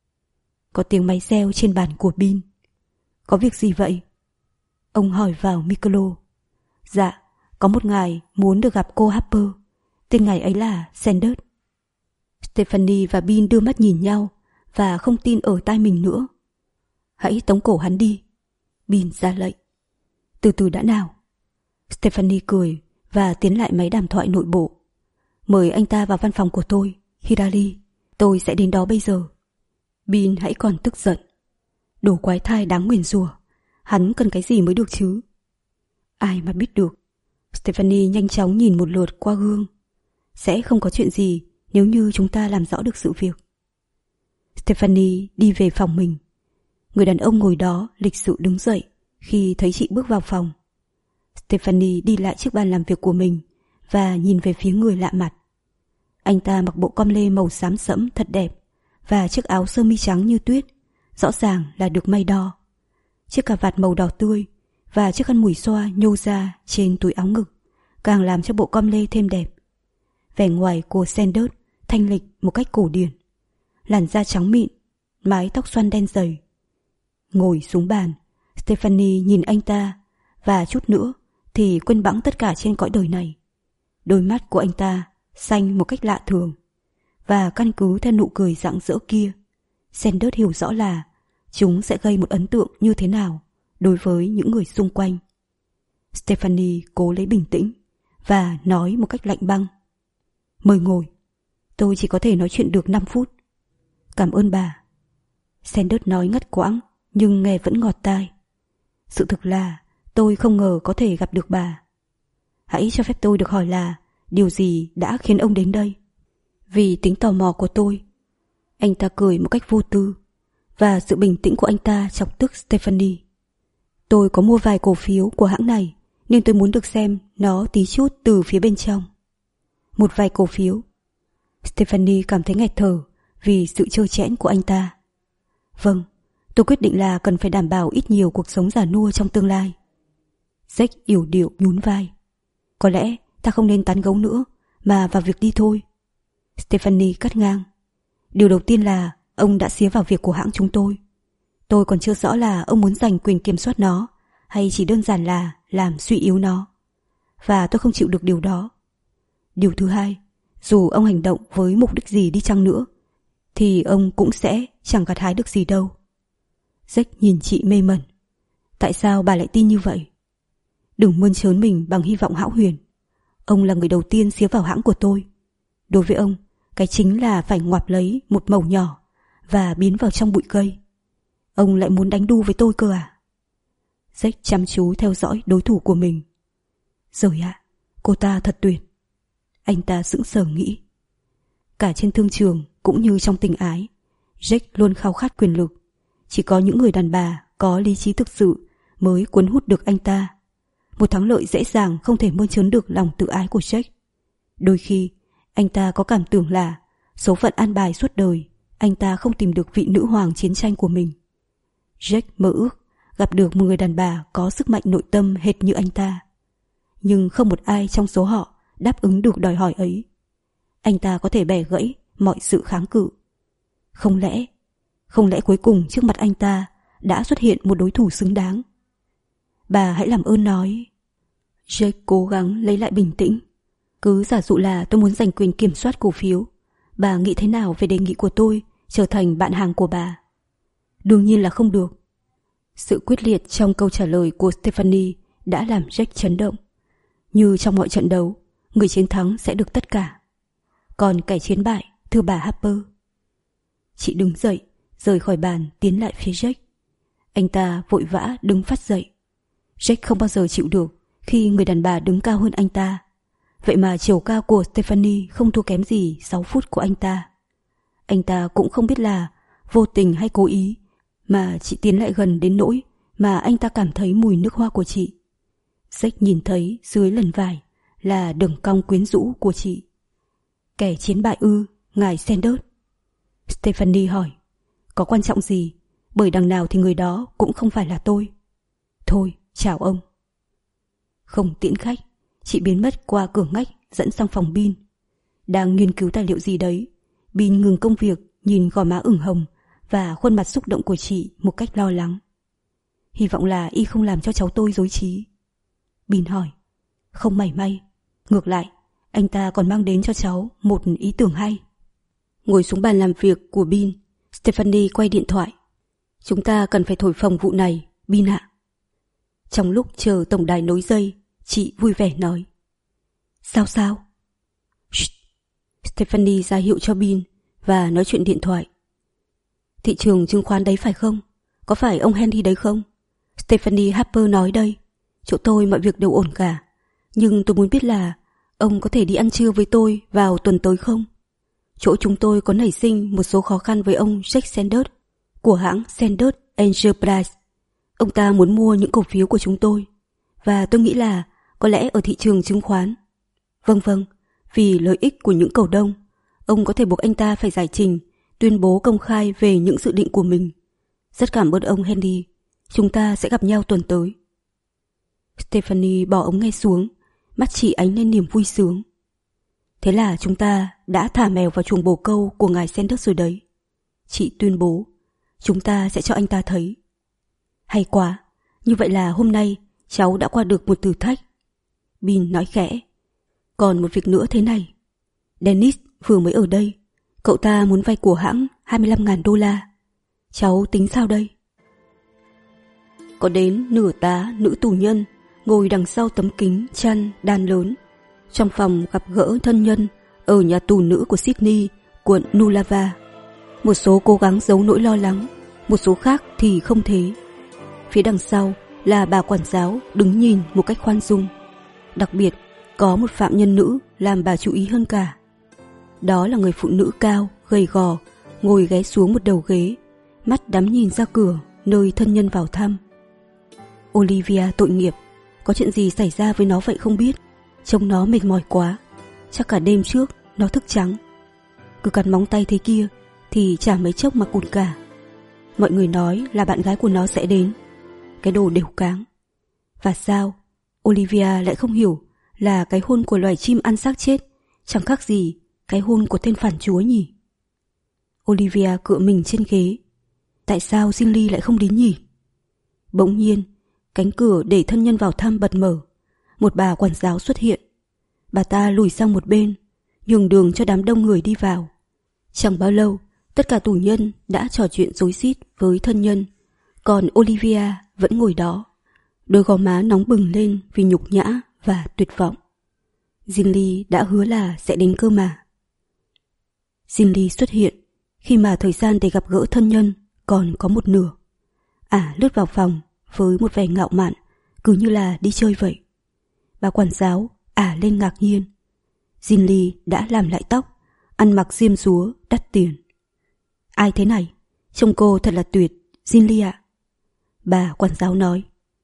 Có tiếng máy reo trên bàn của Bean. Có việc gì vậy? Ông hỏi vào micro. Dạ, có một ngài muốn được gặp cô Harper. Tên ngài ấy là Sanders. Stephanie và Bean đưa mắt nhìn nhau và không tin ở tai mình nữa. Hãy tống cổ hắn đi. Bean ra lệnh. Từ từ đã nào. Stephanie cười và tiến lại máy đàm thoại nội bộ. Mời anh ta vào văn phòng của tôi, Hirali. Tôi sẽ đến đó bây giờ. Bean hãy còn tức giận. Đồ quái thai đáng nguyền rủa. Hắn cần cái gì mới được chứ? Ai mà biết được. Stephanie nhanh chóng nhìn một lượt qua gương. Sẽ không có chuyện gì nếu như chúng ta làm rõ được sự việc. Stephanie đi về phòng mình. Người đàn ông ngồi đó lịch sự đứng dậy khi thấy chị bước vào phòng. Stephanie đi lại chiếc bàn làm việc của mình và nhìn về phía người lạ mặt. Anh ta mặc bộ com lê màu xám sẫm thật đẹp và chiếc áo sơ mi trắng như tuyết, rõ ràng là được may đo. Chiếc cà vạt màu đỏ tươi và chiếc khăn mùi xoa nhô ra trên túi áo ngực càng làm cho bộ com lê thêm đẹp. Vẻ ngoài của Sanders thanh lịch một cách cổ điển, làn da trắng mịn, mái tóc xoăn đen dày. Ngồi xuống bàn, Stephanie nhìn anh ta và chút nữa thì quên bẵng tất cả trên cõi đời này. Đôi mắt của anh ta xanh một cách lạ thường, và căn cứ theo nụ cười rạng rỡ kia, Sanders hiểu rõ là chúng sẽ gây một ấn tượng như thế nào đối với những người xung quanh. Stephanie cố lấy bình tĩnh và nói một cách lạnh băng. Mời ngồi. Tôi chỉ có thể nói chuyện được năm phút. Cảm ơn bà. Sanders nói ngắt quãng nhưng nghe vẫn ngọt tai. Sự thực là tôi không ngờ có thể gặp được bà. Hãy cho phép tôi được hỏi là điều gì đã khiến ông đến đây? Vì tính tò mò của tôi. Anh ta cười một cách vô tư, và sự bình tĩnh của anh ta chọc tức Stephanie. Tôi có mua vài cổ phiếu của hãng này nên tôi muốn được xem nó tí chút từ phía bên trong. Một vài cổ phiếu. Stephanie cảm thấy nghẹt thở vì sự trơ trẽn của anh ta. Vâng, tôi quyết định là cần phải đảm bảo ít nhiều cuộc sống già nua trong tương lai. Jack yểu điệu nhún vai. Có lẽ ta không nên tán gẫu nữa mà vào việc đi thôi. Stephanie cắt ngang. Điều đầu tiên là ông đã xía vào việc của hãng chúng tôi. Tôi còn chưa rõ là ông muốn giành quyền kiểm soát nó hay chỉ đơn giản là làm suy yếu nó. Và tôi không chịu được điều đó. Điều thứ hai, dù ông hành động với mục đích gì đi chăng nữa thì ông cũng sẽ chẳng gặt hái được gì đâu. Jack nhìn chị mê mẩn. Tại sao bà lại tin như vậy? Đừng mơn trớn mình bằng hy vọng hão huyền. Ông là người đầu tiên xía vào hãng của tôi. Đối với ông, cái chính là phải ngoạp lấy một mẩu nhỏ và biến vào trong bụi cây. Ông lại muốn đánh đu với tôi cơ à? Jack chăm chú theo dõi đối thủ của mình. Rồi ạ, à, cô ta thật tuyệt. Anh ta sững sờ nghĩ. Cả trên thương trường cũng như trong tình ái, Jack luôn khao khát quyền lực. Chỉ có những người đàn bà có lý trí thực sự mới cuốn hút được anh ta. một thắng lợi dễ dàng không thể mơn trớn được lòng tự ái của Jack. Đôi khi, anh ta có cảm tưởng là số phận an bài suốt đời, anh ta không tìm được vị nữ hoàng chiến tranh của mình. Jack mơ ước gặp được một người đàn bà có sức mạnh nội tâm hệt như anh ta. Nhưng không một ai trong số họ đáp ứng được đòi hỏi ấy. Anh ta có thể bẻ gãy mọi sự kháng cự. Không lẽ, không lẽ cuối cùng trước mặt anh ta đã xuất hiện một đối thủ xứng đáng? Bà hãy làm ơn nói. Jake cố gắng lấy lại bình tĩnh. Cứ giả dụ là tôi muốn giành quyền kiểm soát cổ phiếu. Bà nghĩ thế nào về đề nghị của tôi trở thành bạn hàng của bà? Đương nhiên là không được. Sự quyết liệt trong câu trả lời của Stephanie đã làm Jack chấn động. Như trong mọi trận đấu, người chiến thắng sẽ được tất cả. Còn kẻ chiến bại, thưa bà Harper. Chị đứng dậy, rời khỏi bàn tiến lại phía Jack. Anh ta vội vã đứng phát dậy. Jack không bao giờ chịu được khi người đàn bà đứng cao hơn anh ta. Vậy mà chiều cao của Stephanie không thua kém gì sáu phút của anh ta. Anh ta cũng không biết là vô tình hay cố ý mà chị tiến lại gần đến nỗi mà anh ta cảm thấy mùi nước hoa của chị. Jack nhìn thấy dưới lần vải là đường cong quyến rũ của chị. Kẻ chiến bại ư, ngài Sanders? Stephanie hỏi. Có quan trọng gì, bởi đằng nào thì người đó cũng không phải là tôi. Thôi, chào ông. Không tiễn khách, chị biến mất qua cửa ngách dẫn sang phòng Bin. Đang nghiên cứu tài liệu gì đấy, Bin ngừng công việc, nhìn gò má ửng hồng và khuôn mặt xúc động của chị một cách lo lắng. Hy vọng là y không làm cho cháu tôi rối trí. Bin hỏi. Không mảy may. Ngược lại, anh ta còn mang đến cho cháu một ý tưởng hay. Ngồi xuống bàn làm việc của Bin, Stephanie quay điện thoại. Chúng ta cần phải thổi phồng vụ này, Bin ạ. Trong lúc chờ tổng đài nối dây, chị vui vẻ nói. Sao sao? Shh. Stephanie ra hiệu cho Bin và nói chuyện điện thoại. Thị trường chứng khoán đấy phải không? Có phải ông Henry đấy không? Stephanie Harper nói đây. Chỗ tôi mọi việc đều ổn cả. Nhưng tôi muốn biết là ông có thể đi ăn trưa với tôi vào tuần tới không? Chỗ chúng tôi có nảy sinh một số khó khăn với ông Jack Sanders của hãng Sanders Enterprise. Ông ta muốn mua những cổ phiếu của chúng tôi. Và tôi nghĩ là có lẽ ở thị trường chứng khoán. Vâng vâng, vì lợi ích của những cổ đông, ông có thể buộc anh ta phải giải trình, tuyên bố công khai về những dự định của mình. Rất cảm ơn ông Henry. Chúng ta sẽ gặp nhau tuần tới. Stephanie bỏ ống nghe xuống, mắt chị ánh lên niềm vui sướng. Thế là chúng ta đã thả mèo vào chuồng bồ câu của ngài Sanders rồi đấy. Chị tuyên bố, chúng ta sẽ cho anh ta thấy. Hay quá, như vậy là hôm nay cháu đã qua được một thử thách. Bin nói khẽ. Còn một việc nữa thế này. Dennis vừa mới ở đây. Cậu ta muốn vay của hãng hai mươi lăm nghìn đô la. Cháu tính sao đây? Có đến nửa tá nữ tù nhân ngồi đằng sau tấm kính chăn đan lớn. Trong phòng gặp gỡ thân nhân ở nhà tù nữ của Sydney, quận Nullava. Một số cố gắng giấu nỗi lo lắng, một số khác thì không thế. Phía đằng sau là bà quản giáo đứng nhìn một cách khoan dung. Đặc biệt có một phạm nhân nữ làm bà chú ý hơn cả. Đó là người phụ nữ cao, gầy gò, ngồi ghé xuống một đầu ghế, mắt đắm nhìn ra cửa nơi thân nhân vào thăm. Olivia tội nghiệp, có chuyện gì xảy ra với nó vậy không biết. Trông nó mệt mỏi quá, chắc cả đêm trước nó thức trắng. Cứ cắn móng tay thế kia thì chả mấy chốc mà cụt cả. Mọi người nói là bạn gái của nó sẽ đến. Cái đồ đều cáng. Và sao Olivia lại không hiểu là cái hôn của loài chim ăn xác chết chẳng khác gì cái hôn của tên phản chúa nhỉ? Olivia cựa mình trên ghế. Tại sao Ginley lại không đến nhỉ? Bỗng nhiên, cánh cửa để thân nhân vào thăm bật mở. Một bà quản giáo xuất hiện. Bà ta lùi sang một bên, nhường đường cho đám đông người đi vào. Chẳng bao lâu, tất cả tù nhân đã trò chuyện rối rít với thân nhân, còn Olivia vẫn ngồi đó, đôi gò má nóng bừng lên vì nhục nhã và tuyệt vọng. Ginley đã hứa là sẽ đến cơ mà. Ginley xuất hiện khi mà thời gian để gặp gỡ thân nhân còn có một nửa. Ả lướt vào phòng với một vẻ ngạo mạn, cứ như là đi chơi vậy. Bà quản giáo ả lên ngạc nhiên. Ginley đã làm lại tóc, ăn mặc diêm dúa đắt tiền. Ai thế này? Trông cô thật là tuyệt, Ginley ạ. Bà quản giáo nói.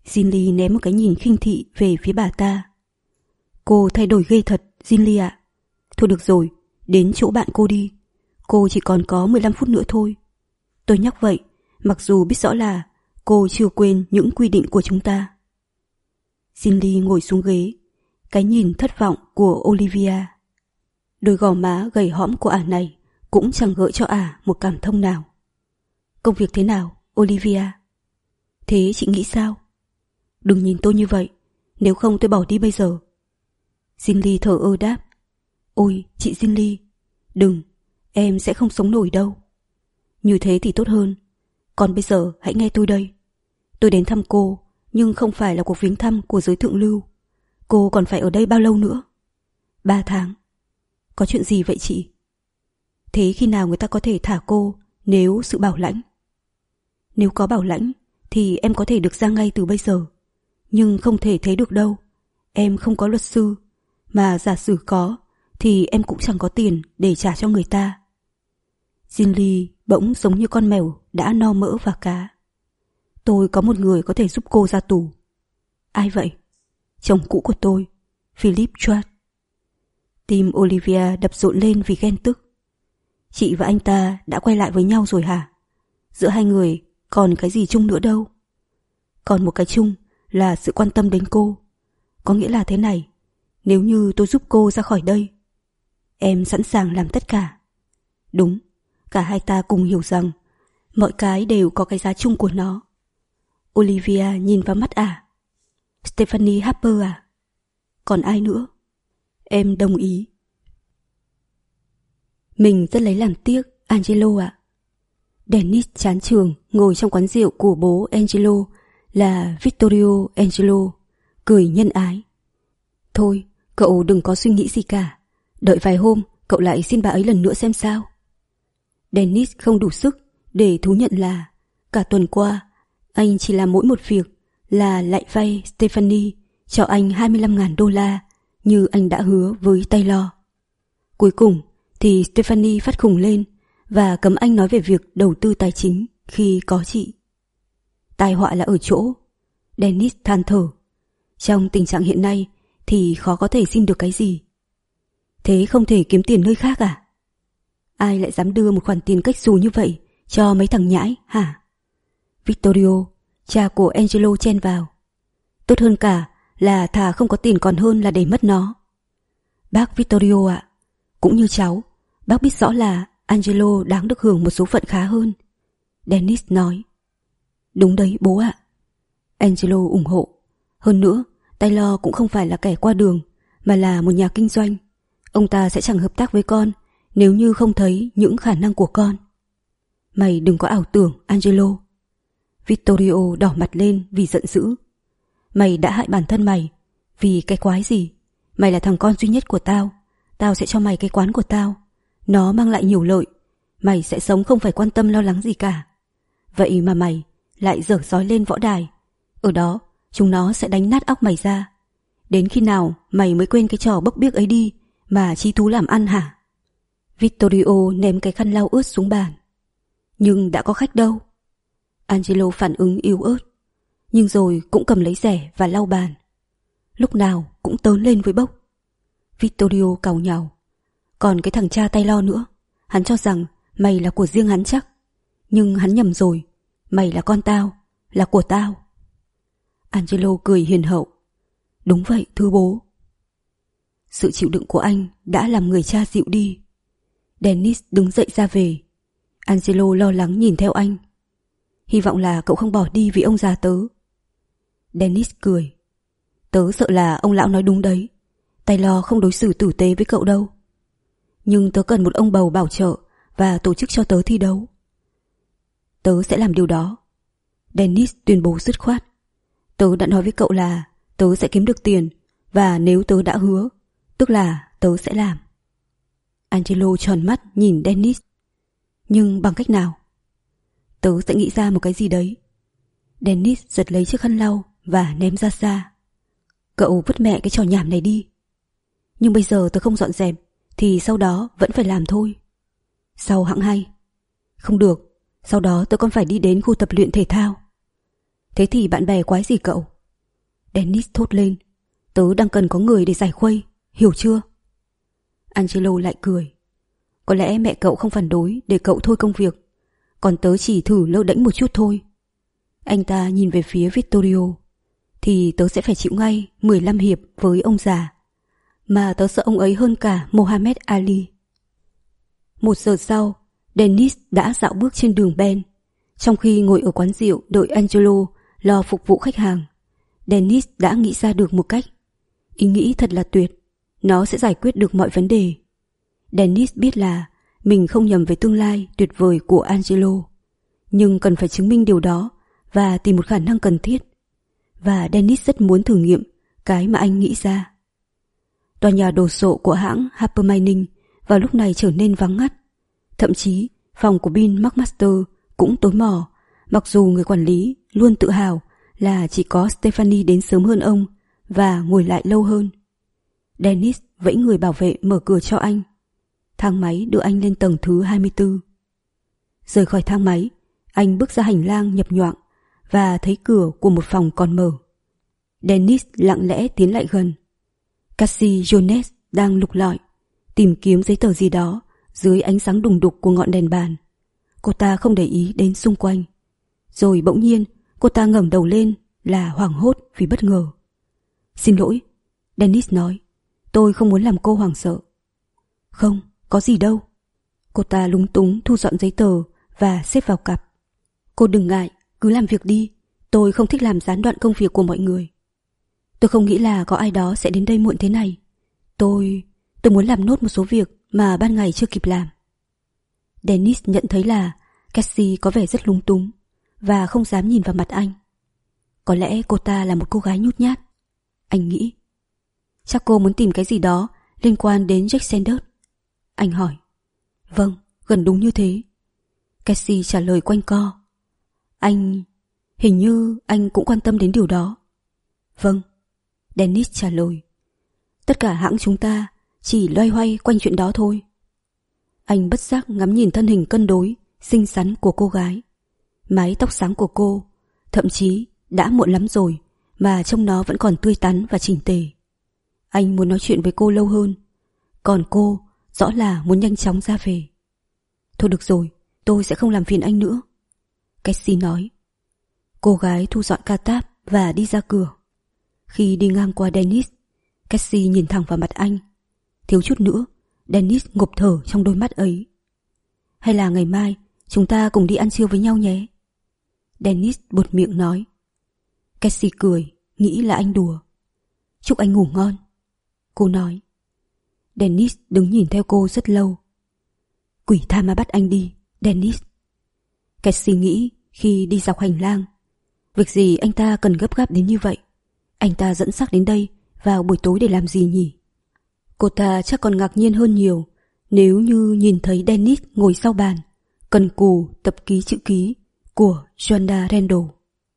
Jinly ném một cái nhìn khinh thị về phía bà ta. Cô thay đổi ghê thật, Jinly ạ. Thôi được rồi, đến chỗ bạn cô đi. Cô chỉ còn có mười lăm phút nữa thôi. Tôi nhắc vậy, mặc dù biết rõ là cô chưa quên những quy định của chúng ta. Jinly ngồi xuống ghế, cái nhìn thất vọng của Olivia. Đôi gò má gầy hõm của ả này cũng chẳng gợi cho ả một cảm thông nào. Công việc thế nào, Olivia? Thế chị nghĩ sao? Đừng nhìn tôi như vậy, nếu không tôi bỏ đi bây giờ. Jinly thở ơ đáp. Ôi, chị Jinly, đừng, em sẽ không sống nổi đâu. Như thế thì tốt hơn. Còn bây giờ hãy nghe tôi đây. Tôi đến thăm cô, nhưng không phải là cuộc viếng thăm của giới thượng lưu. Cô còn phải ở đây bao lâu nữa? Ba tháng. Có chuyện gì vậy chị? Thế khi nào người ta có thể thả cô nếu sự bảo lãnh? Nếu có bảo lãnh thì em có thể được ra ngay từ bây giờ. Nhưng không thể thế được đâu. Em không có luật sư, mà giả sử có thì em cũng chẳng có tiền để trả cho người ta. Jinly bỗng giống như con mèo đã no mỡ và cá. Tôi có một người có thể giúp cô ra tù. Ai vậy? Chồng cũ của tôi, Philip Chart. Tim Olivia đập rộn lên vì ghen tức. Chị và anh ta đã quay lại với nhau rồi hả? Giữa hai người còn cái gì chung nữa đâu. Còn một cái chung là sự quan tâm đến cô. Có nghĩa là thế này, nếu như tôi giúp cô ra khỏi đây, em sẵn sàng làm tất cả. Đúng, cả hai ta cùng hiểu rằng mọi cái đều có cái giá chung của nó. Olivia nhìn vào mắt ả. Stephanie Harper à? Còn ai nữa? Em đồng ý. Mình rất lấy làm tiếc, Angelo ạ. Dennis chán trường ngồi trong quán rượu của bố Angelo là Vittorio Angelo, cười nhân ái. Thôi, cậu đừng có suy nghĩ gì cả. Đợi vài hôm, cậu lại xin bà ấy lần nữa xem sao. Dennis không đủ sức để thú nhận là cả tuần qua anh chỉ làm mỗi một việc là lại vay Stephanie cho anh hai mươi lăm nghìn đô la như anh đã hứa với Taylor. Cuối cùng thì Stephanie phát khùng lên và cấm anh nói về việc đầu tư tài chính khi có chị. Tai họa là ở chỗ, Dennis than thở, trong tình trạng hiện nay thì khó có thể xin được cái gì. Thế không thể kiếm tiền nơi khác à? Ai lại dám đưa một khoản tiền cách xù như vậy cho mấy thằng nhãi hả? Vittorio, cha của Angelo chen vào. Tốt hơn cả là thà không có tiền còn hơn là để mất nó. Bác Vittorio ạ, cũng như cháu, bác biết rõ là Angelo đáng được hưởng một số phận khá hơn. Dennis nói. Đúng đấy bố ạ. Angelo ủng hộ. Hơn nữa, Taylor cũng không phải là kẻ qua đường, mà là một nhà kinh doanh. Ông ta sẽ chẳng hợp tác với con nếu như không thấy những khả năng của con. Mày đừng có ảo tưởng, Angelo. Vittorio đỏ mặt lên vì giận dữ. Mày đã hại bản thân mày. Vì cái quái gì? Mày là thằng con duy nhất của tao. Tao sẽ cho mày cái quán của tao. Nó mang lại nhiều lợi. Mày sẽ sống không phải quan tâm lo lắng gì cả. Vậy mà mày lại dở dói lên võ đài. Ở đó chúng nó sẽ đánh nát óc mày ra. Đến khi nào mày mới quên cái trò bốc biếc ấy đi mà chí thú làm ăn hả? Vittorio ném cái khăn lau ướt xuống bàn. Nhưng đã có khách đâu. Angelo phản ứng yếu ớt, nhưng rồi cũng cầm lấy rẻ và lau bàn. Lúc nào cũng tớn lên với bốc. Vittorio càu nhàu. Còn cái thằng cha Taylor nữa, hắn cho rằng mày là của riêng hắn chắc. Nhưng hắn nhầm rồi, mày là con tao, là của tao. Angelo cười hiền hậu. Đúng vậy thưa bố. Sự chịu đựng của anh đã làm người cha dịu đi. Dennis đứng dậy ra về. Angelo lo lắng nhìn theo anh. Hy vọng là cậu không bỏ đi vì ông già tớ. Dennis cười. Tớ sợ là ông lão nói đúng đấy. Taylor không đối xử tử tế với cậu đâu. Nhưng tớ cần một ông bầu bảo trợ và tổ chức cho tớ thi đấu. Tớ sẽ làm điều đó. Dennis tuyên bố dứt khoát. Tớ đã nói với cậu là tớ sẽ kiếm được tiền, và nếu tớ đã hứa, tức là tớ sẽ làm. Angelo tròn mắt nhìn Dennis. Nhưng bằng cách nào? Tớ sẽ nghĩ ra một cái gì đấy. Dennis giật lấy chiếc khăn lau và ném ra xa. Cậu vứt mẹ cái trò nhảm này đi. Nhưng bây giờ tớ không dọn dẹp thì sau đó vẫn phải làm thôi. Sau hẵng hay. Không được, sau đó tớ còn phải đi đến khu tập luyện thể thao. Thế thì bạn bè quái gì cậu? Dennis thốt lên. Tớ đang cần có người để giải khuây, hiểu chưa? Angelo lại cười. Có lẽ mẹ cậu không phản đối để cậu thôi công việc, còn tớ chỉ thử lơ đễnh một chút thôi. Anh ta nhìn về phía Vittorio. Thì tớ sẽ phải chịu ngay mười lăm hiệp với ông già, mà tớ sợ ông ấy hơn cả Mohammed Ali. Một giờ sau, Dennis đã dạo bước trên đường Ben. Trong khi ngồi ở quán rượu đợi Angelo lo phục vụ khách hàng, Dennis đã nghĩ ra được một cách. Ý nghĩ thật là tuyệt. Nó sẽ giải quyết được mọi vấn đề. Dennis biết là mình không nhầm về tương lai tuyệt vời của Angelo, nhưng cần phải chứng minh điều đó và tìm một khả năng cần thiết. Và Dennis rất muốn thử nghiệm cái mà anh nghĩ ra. Tòa nhà đồ sộ của hãng Harper Mining vào lúc này trở nên vắng ngắt. Thậm chí phòng của Bill McMaster cũng tối mò, mặc dù người quản lý luôn tự hào là chỉ có Stephanie đến sớm hơn ông và ngồi lại lâu hơn. Dennis vẫy người bảo vệ mở cửa cho anh. Thang máy đưa anh lên tầng thứ hai mươi tư. Rời khỏi thang máy, anh bước ra hành lang nhập nhoạng và thấy cửa của một phòng còn mở. Dennis lặng lẽ tiến lại gần. Cassie Jones đang lục lọi, tìm kiếm giấy tờ gì đó dưới ánh sáng đùng đục của ngọn đèn bàn. Cô ta không để ý đến xung quanh. Rồi bỗng nhiên cô ta ngẩng đầu lên là hoảng hốt vì bất ngờ. Xin lỗi, Dennis nói. Tôi không muốn làm cô hoảng sợ. Không, có gì đâu. Cô ta lúng túng thu dọn giấy tờ và xếp vào cặp. Cô đừng ngại, cứ làm việc đi. Tôi không thích làm gián đoạn công việc của mọi người. Tôi không nghĩ là có ai đó sẽ đến đây muộn thế này. Tôi... tôi muốn làm nốt một số việc mà ban ngày chưa kịp làm. Dennis nhận thấy là Cassie có vẻ rất lúng túng và không dám nhìn vào mặt anh. Có lẽ cô ta là một cô gái nhút nhát. Anh nghĩ. Chắc cô muốn tìm cái gì đó liên quan đến Jack Sanders. Anh hỏi. Vâng, gần đúng như thế. Cassie trả lời quanh co. Anh... hình như anh cũng quan tâm đến điều đó. Vâng, Dennis trả lời. Tất cả hãng chúng ta chỉ loay hoay quanh chuyện đó thôi. Anh bất giác ngắm nhìn thân hình cân đối, xinh xắn của cô gái. Mái tóc sáng của cô, thậm chí đã muộn lắm rồi mà trông nó vẫn còn tươi tắn và chỉnh tề. Anh muốn nói chuyện với cô lâu hơn, còn cô rõ là muốn nhanh chóng ra về. Thôi được rồi, tôi sẽ không làm phiền anh nữa, Cassie nói. Cô gái thu dọn ca táp và đi ra cửa. Khi đi ngang qua Dennis, Cassie nhìn thẳng vào mặt anh. Thiếu chút nữa, Dennis ngộp thở trong đôi mắt ấy. Hay là ngày mai chúng ta cùng đi ăn trưa với nhau nhé, Dennis buột miệng nói. Cassie cười, nghĩ là anh đùa. Chúc anh ngủ ngon, cô nói. Dennis đứng nhìn theo cô rất lâu. Quỷ tha mà bắt anh đi, Dennis. Cassie nghĩ khi đi dọc hành lang. Việc gì anh ta cần gấp gáp đến như vậy? Anh ta dẫn xác đến đây vào buổi tối để làm gì nhỉ? Cô ta chắc còn ngạc nhiên hơn nhiều nếu như nhìn thấy Dennis ngồi sau bàn, cần cù tập ký chữ ký của Joanna Randall.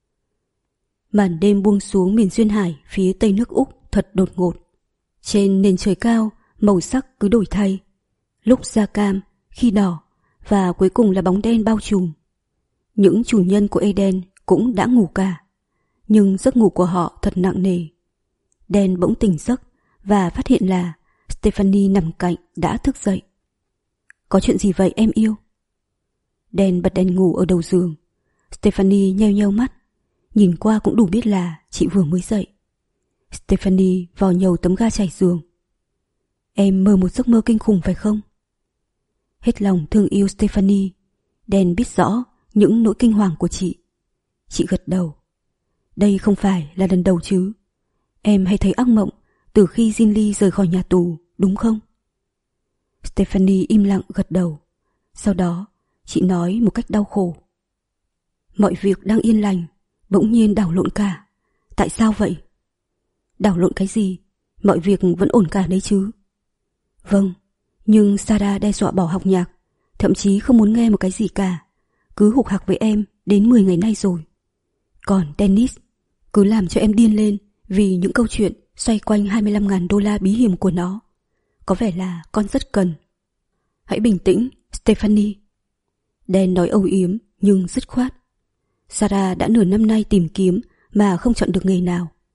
Màn đêm buông xuống miền duyên hải phía tây nước Úc thật đột ngột. Trên nền trời cao, màu sắc cứ đổi thay. Lúc da cam, khi đỏ, và cuối cùng là bóng đen bao trùm. Những chủ nhân của Eden cũng đã ngủ cả, nhưng giấc ngủ của họ thật nặng nề. Dan bỗng tỉnh giấc và phát hiện là Stephanie nằm cạnh đã thức dậy. Có chuyện gì vậy em yêu? Dan bật đèn ngủ ở đầu giường. Stephanie nheo nheo mắt, nhìn qua cũng đủ biết là chị vừa mới dậy. Stephanie vò nhầu tấm ga trải giường. Em mơ một giấc mơ kinh khủng phải không? Hết lòng thương yêu Stephanie, Dan biết rõ những nỗi kinh hoàng của chị. Chị gật đầu. Đây không phải là lần đầu chứ. Em hay thấy ác mộng từ khi Ginley rời khỏi nhà tù, đúng không? Stephanie im lặng gật đầu. Sau đó, chị nói một cách đau khổ. Mọi việc đang yên lành, bỗng nhiên đảo lộn cả. Tại sao vậy? Đảo lộn cái gì? Mọi việc vẫn ổn cả đấy chứ? Vâng, nhưng Sarah đe dọa bỏ học nhạc, thậm chí không muốn nghe một cái gì cả. Cứ hục hặc với em đến mười ngày nay rồi. Còn Dennis cứ làm cho em điên lên vì những câu chuyện xoay quanh hai mươi lăm nghìn đô la bí hiểm của nó. Có vẻ là con rất cần. Hãy bình tĩnh, Stephanie. Dan nói âu yếm nhưng dứt khoát. Sarah đã nửa năm nay tìm kiếm mà không chọn được nghề nào.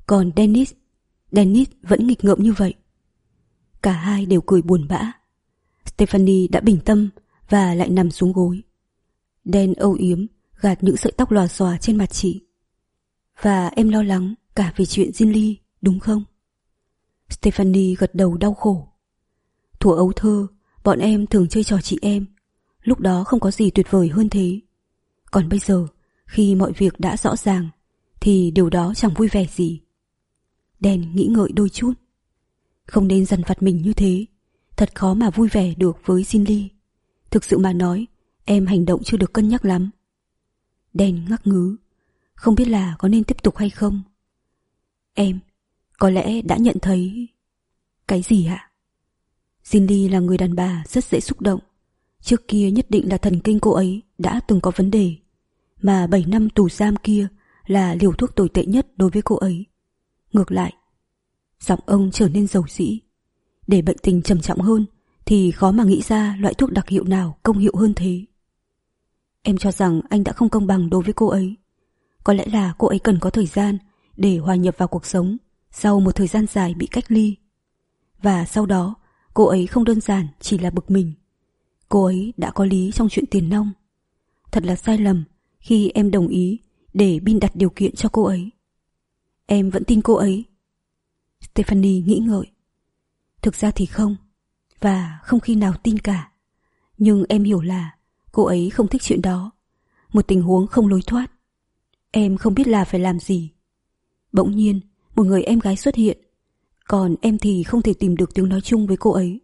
Còn Dennis, Dennis vẫn nghịch ngợm như vậy. Cả hai đều cười buồn bã. Stephanie đã bình tâm và lại nằm xuống gối. Dan âu yếm gạt những sợi tóc lòa xòa trên mặt chị. Và em lo lắng cả về chuyện Ginny, đúng không? Stephanie gật đầu đau khổ. Thuở ấu thơ, bọn em thường chơi trò chị em. Lúc đó không có gì tuyệt vời hơn thế. Còn bây giờ, khi mọi việc đã rõ ràng, thì điều đó chẳng vui vẻ gì. Dan nghĩ ngợi đôi chút. Không nên dằn vặt mình như thế. Thật khó mà vui vẻ được với Ginny. Thực sự mà nói, em hành động chưa được cân nhắc lắm. Dan ngắc ngứ, không biết là có nên tiếp tục hay không. Em, có lẽ đã nhận thấy... Cái gì ạ? Ginny là người đàn bà rất dễ xúc động. Trước kia nhất định là thần kinh cô ấy đã từng có vấn đề. Mà bảy năm tù giam kia là liều thuốc tồi tệ nhất đối với cô ấy. Ngược lại, giọng ông trở nên dầu dĩ. Để bệnh tình trầm trọng hơn thì khó mà nghĩ ra loại thuốc đặc hiệu nào công hiệu hơn thế. Em cho rằng anh đã không công bằng đối với cô ấy. Có lẽ là cô ấy cần có thời gian để hòa nhập vào cuộc sống sau một thời gian dài bị cách ly. Và sau đó, cô ấy không đơn giản chỉ là bực mình. Cô ấy đã có lý trong chuyện tiền nong. Thật là sai lầm khi em đồng ý để Bin đặt điều kiện cho cô ấy. Em vẫn tin cô ấy. Stephanie nghĩ ngợi. Thực ra thì không, và không khi nào tin cả. Nhưng em hiểu là cô ấy không thích chuyện đó. Một tình huống không lối thoát. Em không biết là phải làm gì. Bỗng nhiên, một người em gái xuất hiện. Còn em thì không thể tìm được tiếng nói chung với cô ấy.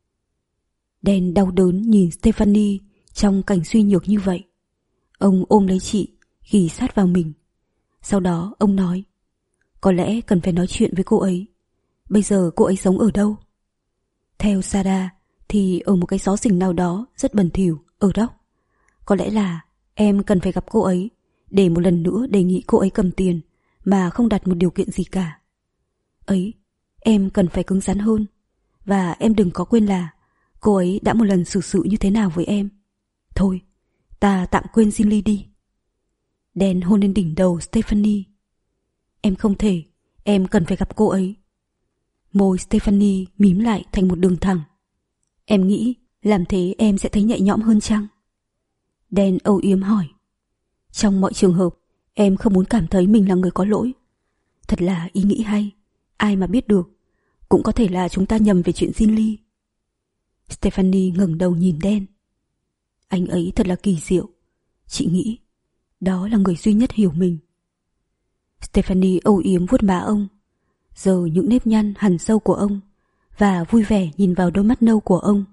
Dan đau đớn nhìn Stephanie trong cảnh suy nhược như vậy. Ông ôm lấy chị, ghì sát vào mình. Sau đó ông nói, có lẽ cần phải nói chuyện với cô ấy. Bây giờ cô ấy sống ở đâu? Theo Sarah thì ở một cái xó xỉnh nào đó rất bẩn thỉu ở đó. Có lẽ là em cần phải gặp cô ấy để một lần nữa đề nghị cô ấy cầm tiền mà không đặt một điều kiện gì cả. Ấy, em cần phải cứng rắn hơn. Và em đừng có quên là cô ấy đã một lần xử sự như thế nào với em. Thôi, ta tạm quên Ginny đi. Dan hôn lên đỉnh đầu Stephanie. Em không thể, em cần phải gặp cô ấy. Môi Stephanie mím lại thành một đường thẳng. Em nghĩ làm thế em sẽ thấy nhẹ nhõm hơn chăng? Dan âu yếm hỏi. Trong mọi trường hợp, em không muốn cảm thấy mình là người có lỗi. Thật là ý nghĩ hay. Ai mà biết được. Cũng có thể là chúng ta nhầm về chuyện Ginny. Stephanie ngẩng đầu nhìn Dan. Anh ấy thật là kỳ diệu. Chị nghĩ đó là người duy nhất hiểu mình. Stephanie âu yếm vuốt má ông, giờ những nếp nhăn hằn sâu của ông, và vui vẻ nhìn vào đôi mắt nâu của ông.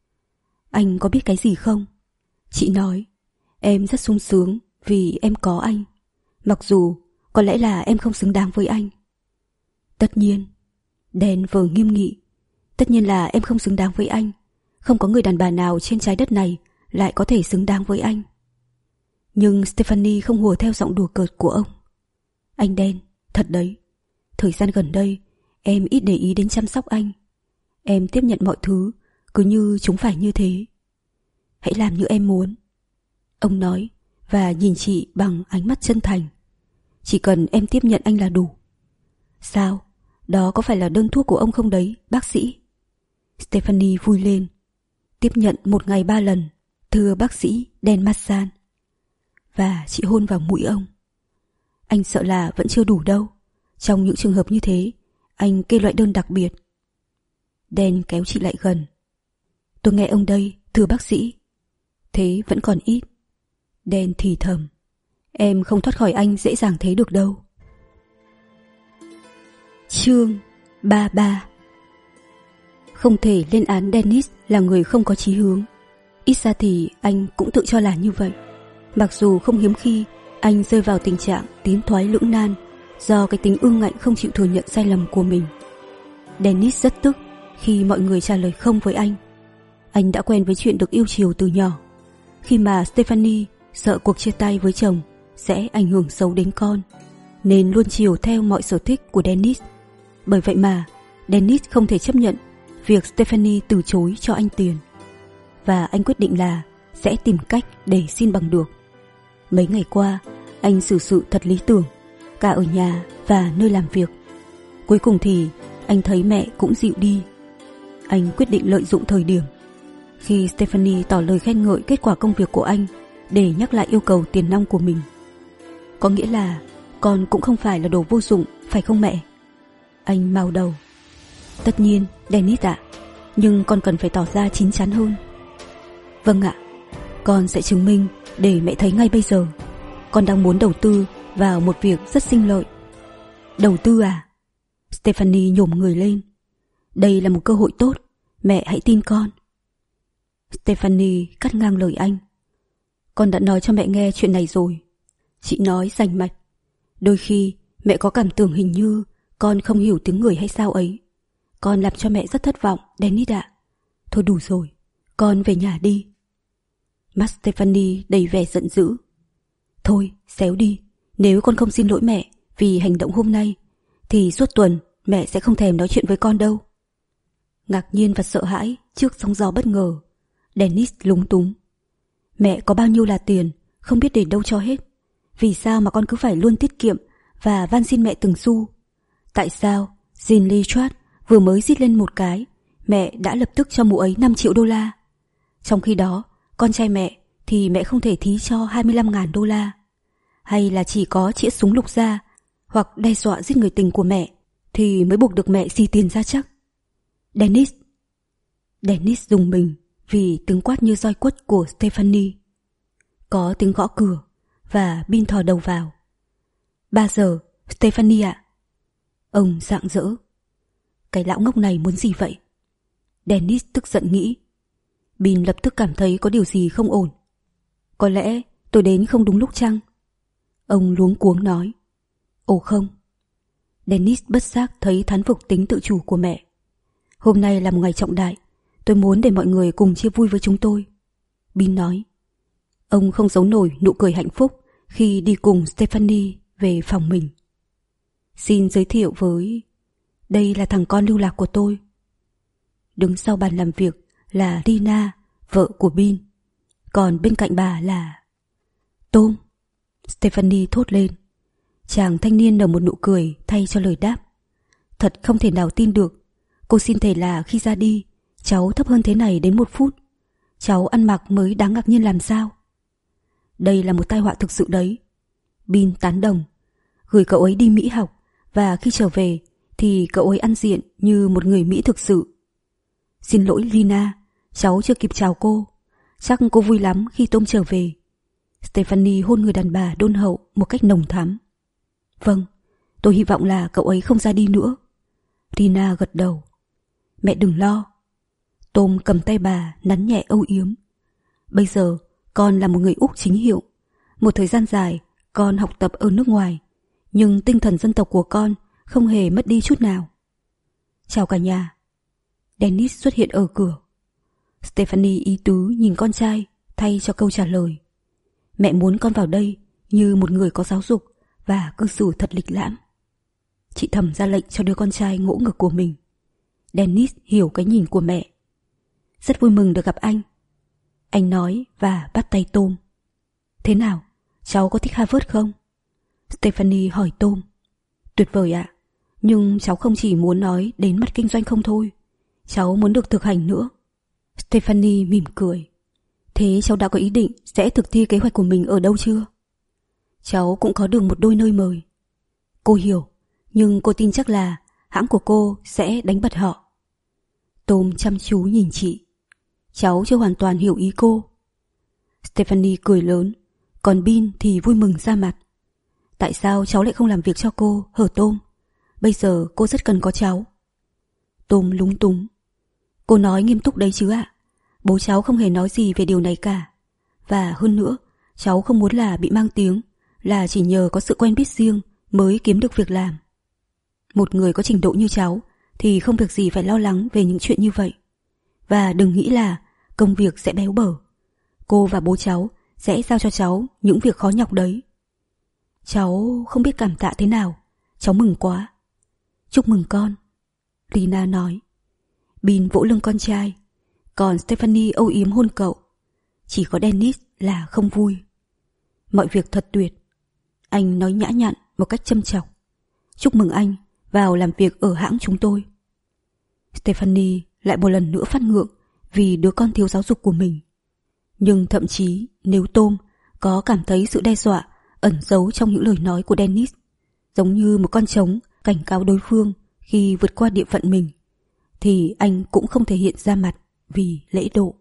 Anh có biết cái gì không? Chị nói, em rất sung sướng vì em có anh. Mặc dù có lẽ là em không xứng đáng với anh. Tất nhiên. Dan vờ nghiêm nghị. Tất nhiên là em không xứng đáng với anh. Không có người đàn bà nào trên trái đất này lại có thể xứng đáng với anh. Nhưng Stephanie không hùa theo giọng đùa cợt của ông. Anh Dan, thật đấy. Thời gian gần đây, em ít để ý đến chăm sóc anh. Em tiếp nhận mọi thứ cứ như chúng phải như thế. Hãy làm như em muốn. Ông nói và nhìn chị bằng ánh mắt chân thành. Chỉ cần em tiếp nhận anh là đủ. Sao? Đó có phải là đơn thuốc của ông không đấy, bác sĩ? Stephanie vui lên. Tiếp nhận một ngày ba lần, thưa bác sĩ Dan Massan. Và chị hôn vào mũi ông. Anh sợ là vẫn chưa đủ đâu. Trong những trường hợp như thế, anh kê loại đơn đặc biệt. Dan kéo chị lại gần. Tôi nghe ông đây, thưa bác sĩ. Thế vẫn còn ít. Dan thì thầm. Em không thoát khỏi anh dễ dàng thế được đâu. Chương ba mươi ba. Không thể lên án Dennis là người không có chí hướng. Ít ra thì anh cũng tự cho là như vậy. Mặc dù không hiếm khi anh rơi vào tình trạng tiến thoái lưỡng nan do cái tính ương ngạnh không chịu thừa nhận sai lầm của mình. Dennis rất tức khi mọi người trả lời không với anh. Anh đã quen với chuyện được yêu chiều từ nhỏ. Khi mà Stephanie sợ cuộc chia tay với chồng sẽ ảnh hưởng xấu đến con, nên luôn chiều theo mọi sở thích của Dennis. Bởi vậy mà Dennis không thể chấp nhận việc Stephanie từ chối cho anh tiền. Và anh quyết định là sẽ tìm cách để xin bằng được. Mấy ngày qua, anh xử sự thật lý tưởng, cả ở nhà và nơi làm việc. Cuối cùng thì anh thấy mẹ cũng dịu đi. Anh quyết định lợi dụng thời điểm khi Stephanie tỏ lời khen ngợi kết quả công việc của anh để nhắc lại yêu cầu tiền nong của mình. Có nghĩa là con cũng không phải là đồ vô dụng, phải không mẹ? Anh mao đầu. Tất nhiên, Dennis ạ, nhưng con cần phải tỏ ra chín chắn hơn. Vâng ạ, con sẽ chứng minh để mẹ thấy ngay bây giờ. Con đang muốn đầu tư vào một việc rất sinh lợi. Đầu tư à? Stephanie nhổm người lên. Đây là một cơ hội tốt, mẹ hãy tin con. Stephanie cắt ngang lời anh. Con đã nói cho mẹ nghe chuyện này rồi. Chị nói rành mạch. Đôi khi mẹ có cảm tưởng hình như con không hiểu tiếng người hay sao ấy. Con làm cho mẹ rất thất vọng, Dennis ạ. Thôi đủ rồi, con về nhà đi. Mắt Stephanie đầy vẻ giận dữ. Thôi, xéo đi. Nếu con không xin lỗi mẹ vì hành động hôm nay, thì suốt tuần mẹ sẽ không thèm nói chuyện với con đâu. Ngạc nhiên và sợ hãi trước sóng gió bất ngờ, Dennis lúng túng. Mẹ có bao nhiêu là tiền, không biết để đâu cho hết. Vì sao mà con cứ phải luôn tiết kiệm và van xin mẹ từng xu? Tại sao Jean Richard vừa mới rít lên một cái, mẹ đã lập tức cho mụ ấy năm triệu đô la? Trong khi đó, con trai mẹ thì mẹ không thể thí cho hai mươi lăm ngàn đô la. Hay là chỉ có chĩa súng lục ra hoặc đe dọa giết người tình của mẹ thì mới buộc được mẹ xì tiền ra chắc? Dennis. Dennis rùng mình vì tiếng quát như roi quất của Stephanie. Có tiếng gõ cửa và Bin thò đầu vào. Ba giờ, Stephanie ạ. Ông rạng rỡ. Cái lão ngốc này muốn gì vậy? Dennis tức giận nghĩ. Bin lập tức cảm thấy có điều gì không ổn. Có lẽ tôi đến không đúng lúc chăng? Ông luống cuống nói. Ồ không. Dennis bất giác thấy thán phục tính tự chủ của mẹ. Hôm nay là một ngày trọng đại, tôi muốn để mọi người cùng chia vui với chúng tôi. Bin nói. Ông không giấu nổi nụ cười hạnh phúc khi đi cùng Stephanie về phòng mình. Xin giới thiệu với... Đây là thằng con lưu lạc của tôi. Đứng sau bàn làm việc là Rina, vợ của Bin. Còn bên cạnh bà là... Tom. Stephanie thốt lên. Chàng thanh niên nở một nụ cười thay cho lời đáp. Thật không thể nào tin được. Cô xin thề là khi ra đi, cháu thấp hơn thế này đến một phút. Cháu ăn mặc mới đáng ngạc nhiên làm sao? Đây là một tai họa thực sự đấy. Bin tán đồng. Gửi cậu ấy đi Mỹ học, và khi trở về thì cậu ấy ăn diện như một người Mỹ thực sự. Xin lỗi Lina, cháu chưa kịp chào cô. Chắc cô vui lắm khi Tom trở về. Stephanie hôn người đàn bà đôn hậu một cách nồng thắm. Vâng, tôi hy vọng là cậu ấy không ra đi nữa. Rina gật đầu. Mẹ đừng lo. Tom cầm tay bà nắn nhẹ âu yếm. Bây giờ con là một người Úc chính hiệu. Một thời gian dài con học tập ở nước ngoài, nhưng tinh thần dân tộc của con không hề mất đi chút nào. Chào cả nhà. Dennis xuất hiện ở cửa. Stephanie ý tứ nhìn con trai thay cho câu trả lời. Mẹ muốn con vào đây như một người có giáo dục và cư xử thật lịch lãm. Chị thầm ra lệnh cho đứa con trai ngỗ ngực của mình. Dennis hiểu cái nhìn của mẹ. Rất vui mừng được gặp anh. Anh nói và bắt tay Tom. Thế nào, cháu có thích Harvard không? Stephanie hỏi Tom. Tuyệt vời ạ, nhưng cháu không chỉ muốn nói đến mặt kinh doanh không thôi. Cháu muốn được thực hành nữa. Stephanie mỉm cười. Thế cháu đã có ý định sẽ thực thi kế hoạch của mình ở đâu chưa? Cháu cũng có được một đôi nơi mời. Cô hiểu, nhưng cô tin chắc là hãng của cô sẽ đánh bật họ. Tom chăm chú nhìn chị. Cháu chưa hoàn toàn hiểu ý cô. Stephanie cười lớn, còn Bin thì vui mừng ra mặt. Tại sao cháu lại không làm việc cho cô, hở Tom? Bây giờ cô rất cần có cháu. Tom lúng túng. Cô nói nghiêm túc đấy chứ ạ. Bố cháu không hề nói gì về điều này cả. Và hơn nữa, cháu không muốn là bị mang tiếng, là chỉ nhờ có sự quen biết riêng mới kiếm được việc làm. Một người có trình độ như cháu thì không việc gì phải lo lắng về những chuyện như vậy. Và đừng nghĩ là công việc sẽ béo bở. Cô và bố cháu sẽ giao cho cháu những việc khó nhọc đấy. Cháu không biết cảm tạ thế nào. Cháu mừng quá. Chúc mừng con, Rina nói. Bin vỗ lưng con trai, còn Stephanie âu yếm hôn cậu. Chỉ có Dennis là không vui. Mọi việc thật tuyệt. Anh nói nhã nhặn một cách châm chọc. Chúc mừng anh vào làm việc ở hãng chúng tôi. Stephanie lại một lần nữa phát ngượng vì đứa con thiếu giáo dục của mình. Nhưng thậm chí nếu Tom có cảm thấy sự đe dọa ẩn giấu trong những lời nói của Dennis, giống như một con trống cảnh cáo đối phương khi vượt qua địa phận mình, thì anh cũng không thể hiện ra mặt vì lễ độ.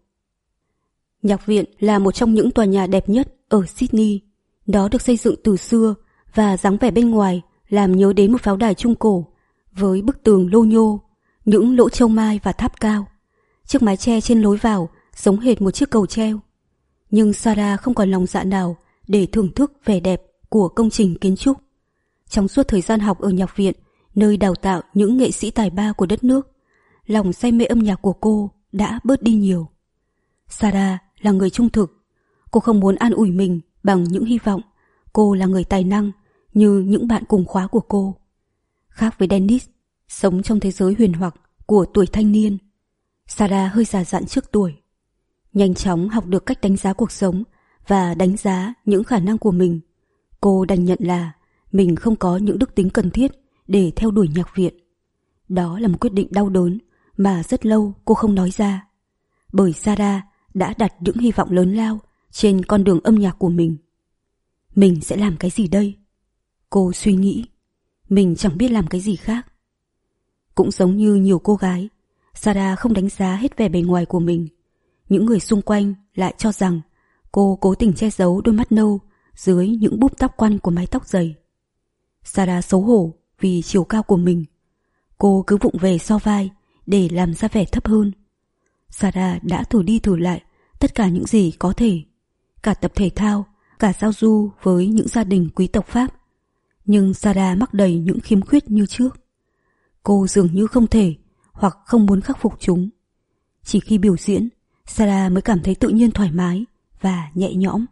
Nhạc viện là một trong những tòa nhà đẹp nhất ở Sydney. Nó được xây dựng từ xưa và dáng vẻ bên ngoài làm nhớ đến một pháo đài trung cổ với bức tường lô nhô, những lỗ châu mai và tháp cao. Chiếc mái che trên lối vào giống hệt một chiếc cầu treo. Nhưng Sarah không còn lòng dạ nào để thưởng thức vẻ đẹp của công trình kiến trúc. Trong suốt thời gian học ở nhạc viện, nơi đào tạo những nghệ sĩ tài ba của đất nước, lòng say mê âm nhạc của cô đã bớt đi nhiều. Sarah là người trung thực. Cô không muốn an ủi mình bằng những hy vọng cô là người tài năng như những bạn cùng khóa của cô. Khác với Dennis, sống trong thế giới huyền hoặc của tuổi thanh niên, Sarah hơi già dặn trước tuổi. Nhanh chóng học được cách đánh giá cuộc sống và đánh giá những khả năng của mình, cô đành nhận là mình không có những đức tính cần thiết để theo đuổi nhạc viện. Đó là một quyết định đau đớn mà rất lâu cô không nói ra, bởi Sarah đã đặt những hy vọng lớn lao trên con đường âm nhạc của mình. Mình sẽ làm cái gì đây? Cô suy nghĩ. Mình chẳng biết làm cái gì khác. Cũng giống như nhiều cô gái, Sarah không đánh giá hết vẻ bề ngoài của mình. Những người xung quanh lại cho rằng cô cố tình che giấu đôi mắt nâu dưới những búp tóc quăn của mái tóc dày. Sarah xấu hổ vì chiều cao của mình. Cô cứ vụng về so vai để làm ra vẻ thấp hơn. Sarah đã thử đi thử lại tất cả những gì có thể, cả tập thể thao, cả giao du với những gia đình quý tộc Pháp. Nhưng Sarah mắc đầy những khiếm khuyết như trước. Cô dường như không thể hoặc không muốn khắc phục chúng. Chỉ khi biểu diễn, Sarah mới cảm thấy tự nhiên thoải mái và nhẹ nhõm.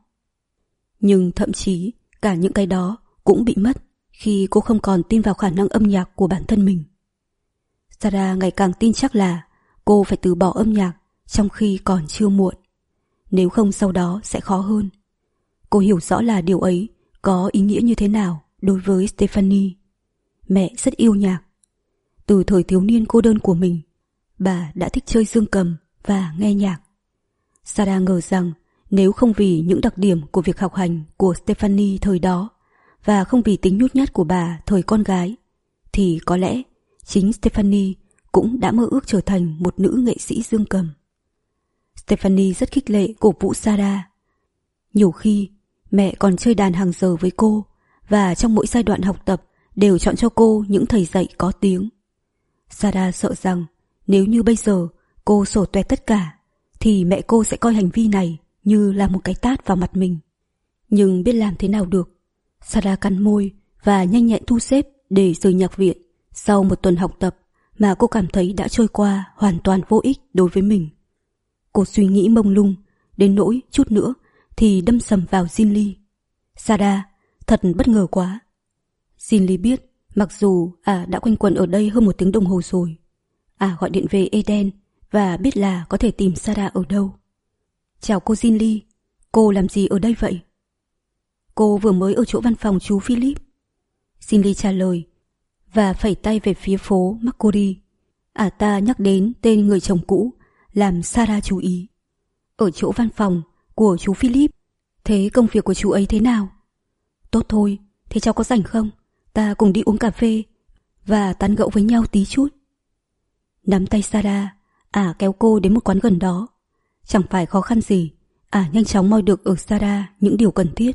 Nhưng thậm chí cả những cái đó cũng bị mất khi cô không còn tin vào khả năng âm nhạc của bản thân mình. Sarah ngày càng tin chắc là cô phải từ bỏ âm nhạc trong khi còn chưa muộn. Nếu không sau đó sẽ khó hơn. Cô hiểu rõ là điều ấy có ý nghĩa như thế nào đối với Stephanie. Mẹ rất yêu nhạc. Từ thời thiếu niên cô đơn của mình, bà đã thích chơi dương cầm và nghe nhạc. Sarah ngờ rằng nếu không vì những đặc điểm của việc học hành của Stephanie thời đó và không vì tính nhút nhát của bà thời con gái, thì có lẽ chính Stephanie cũng đã mơ ước trở thành một nữ nghệ sĩ dương cầm. Stephanie rất khích lệ cổ vũ Sarah. Nhiều khi mẹ còn chơi đàn hàng giờ với cô, và trong mỗi giai đoạn học tập đều chọn cho cô những thầy dạy có tiếng. Sarah sợ rằng nếu như bây giờ cô sổ tuét tất cả, thì mẹ cô sẽ coi hành vi này như là một cái tát vào mặt mình. Nhưng biết làm thế nào được, Sarah cắn môi và nhanh nhẹn thu xếp để rời nhạc viện sau một tuần học tập mà cô cảm thấy đã trôi qua hoàn toàn vô ích đối với mình. Cô suy nghĩ mông lung, đến nỗi chút nữa thì đâm sầm vào Jinli. Sarah, thật bất ngờ quá. Jinli biết, mặc dù ả à đã quanh quẩn ở đây hơn một tiếng đồng hồ rồi. Ả à gọi điện về Eden và biết là có thể tìm Sarah ở đâu. Chào cô Jinli, cô làm gì ở đây vậy? Cô vừa mới ở chỗ văn phòng chú Philip. Jinli trả lời và phẩy tay về phía phố Macquarie. Ả à ta nhắc đến tên người chồng cũ, làm Sarah chú ý. Ở chỗ văn phòng của chú Philip. Thế công việc của chú ấy thế nào? Tốt thôi, thế cháu có rảnh không? Ta cùng đi uống cà phê và tán gẫu với nhau tí chút. Nắm tay Sarah, ả à kéo cô đến một quán gần đó. Chẳng phải khó khăn gì, ả à nhanh chóng moi được ở Sarah những điều cần thiết.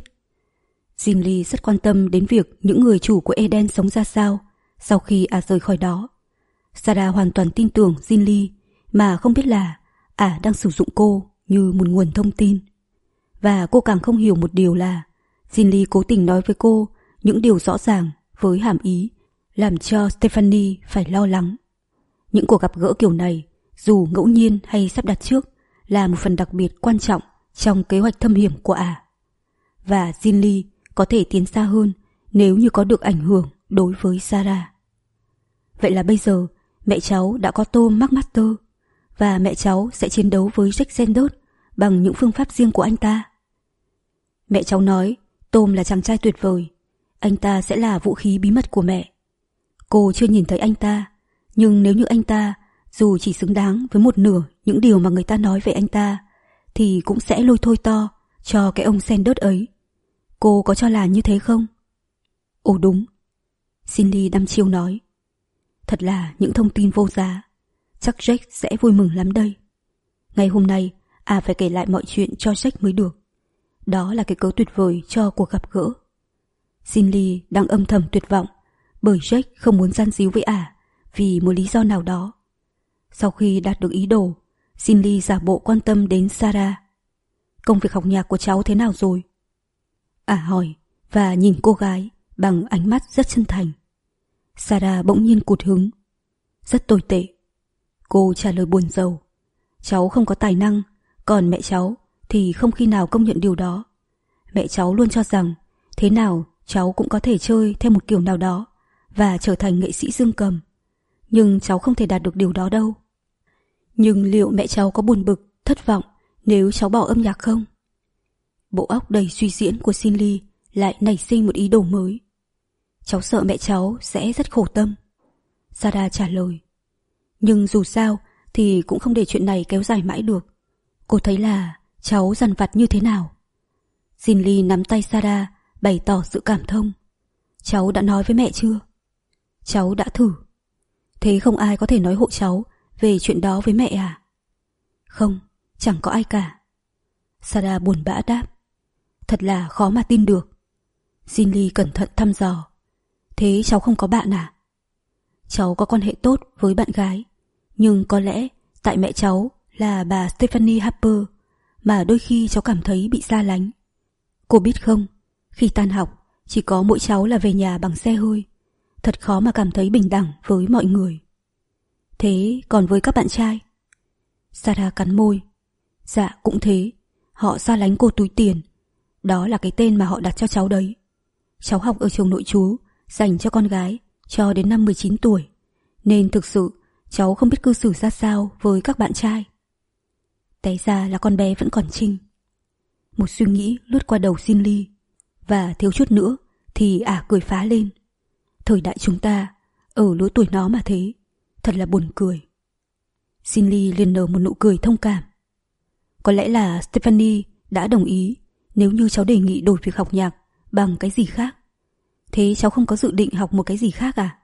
Jinli rất quan tâm đến việc những người chủ của Eden sống ra sao sau khi ả à rời khỏi đó. Sarah hoàn toàn tin tưởng Jinli mà không biết là ả à đang sử dụng cô như một nguồn thông tin. Và cô càng không hiểu một điều là Jinli cố tình nói với cô những điều rõ ràng với hàm ý làm cho Stephanie phải lo lắng. Những cuộc gặp gỡ kiểu này, dù ngẫu nhiên hay sắp đặt trước, là một phần đặc biệt quan trọng trong kế hoạch thâm hiểm của ả. À. Và Jinli có thể tiến xa hơn nếu như có được ảnh hưởng đối với Sarah. Vậy là bây giờ mẹ cháu đã có Tom McMaster và mẹ cháu sẽ chiến đấu với Jack Sanders bằng những phương pháp riêng của anh ta. Mẹ cháu nói Tom là chàng trai tuyệt vời, anh ta sẽ là vũ khí bí mật của mẹ. Cô chưa nhìn thấy anh ta, nhưng nếu như anh ta dù chỉ xứng đáng với một nửa những điều mà người ta nói về anh ta, thì cũng sẽ lôi thôi to cho cái ông Sanders ấy. Cô có cho là như thế không? Ồ đúng, Cindy đăm chiêu nói. Thật là những thông tin vô giá. Chắc Jack sẽ vui mừng lắm đây. Ngày hôm nay, à phải kể lại mọi chuyện cho Jack mới được. Đó là cái cớ tuyệt vời cho cuộc gặp gỡ. Cindy đang âm thầm tuyệt vọng bởi Jack không muốn gian díu với ả vì một lý do nào đó. Sau khi đạt được ý đồ, Cindy giả bộ quan tâm đến Sarah. Công việc học nhạc của cháu thế nào rồi? Ả hỏi và nhìn cô gái bằng ánh mắt rất chân thành. Sarah bỗng nhiên cụt hứng. Rất tồi tệ. Cô trả lời buồn rầu. Cháu không có tài năng, còn mẹ cháu thì không khi nào công nhận điều đó. Mẹ cháu luôn cho rằng thế nào cháu cũng có thể chơi theo một kiểu nào đó và trở thành nghệ sĩ dương cầm. Nhưng cháu không thể đạt được điều đó đâu. Nhưng liệu mẹ cháu có buồn bực, thất vọng nếu cháu bỏ âm nhạc không? Bộ óc đầy suy diễn của Cindy lại nảy sinh một ý đồ mới. Cháu sợ mẹ cháu sẽ rất khổ tâm. Sarah trả lời. Nhưng dù sao thì cũng không để chuyện này kéo dài mãi được. Cô thấy là cháu dằn vặt như thế nào? Cindy nắm tay Sarah bày tỏ sự cảm thông. Cháu đã nói với mẹ chưa? Cháu đã thử. Thế không ai có thể nói hộ cháu về chuyện đó với mẹ à? Không, chẳng có ai cả. Sarah buồn bã đáp. Thật là khó mà tin được. Cindy cẩn thận thăm dò. Thế cháu không có bạn à? Cháu có quan hệ tốt với bạn gái, nhưng có lẽ tại mẹ cháu là bà Stephanie Harper mà đôi khi cháu cảm thấy bị xa lánh. Cô biết không, khi tan học chỉ có mỗi cháu là về nhà bằng xe hơi. Thật khó mà cảm thấy bình đẳng với mọi người. Thế còn với các bạn trai? Sarah cắn môi. Dạ cũng thế, họ xa lánh cô túi tiền. Đó là cái tên mà họ đặt cho cháu đấy. Cháu học ở trường nội trú dành cho con gái cho đến năm mười chín tuổi, nên thực sự cháu không biết cư xử ra sao với các bạn trai. Té ra là con bé vẫn còn trinh. Một suy nghĩ lướt qua đầu Cindy, và thiếu chút nữa thì ả cười phá lên. Thời đại chúng ta, ở lứa tuổi nó mà thế, thật là buồn cười. Cindy liền nở một nụ cười thông cảm. Có lẽ là Stephanie đã đồng ý nếu như cháu đề nghị đổi việc học nhạc bằng cái gì khác. Thế cháu không có dự định học một cái gì khác à?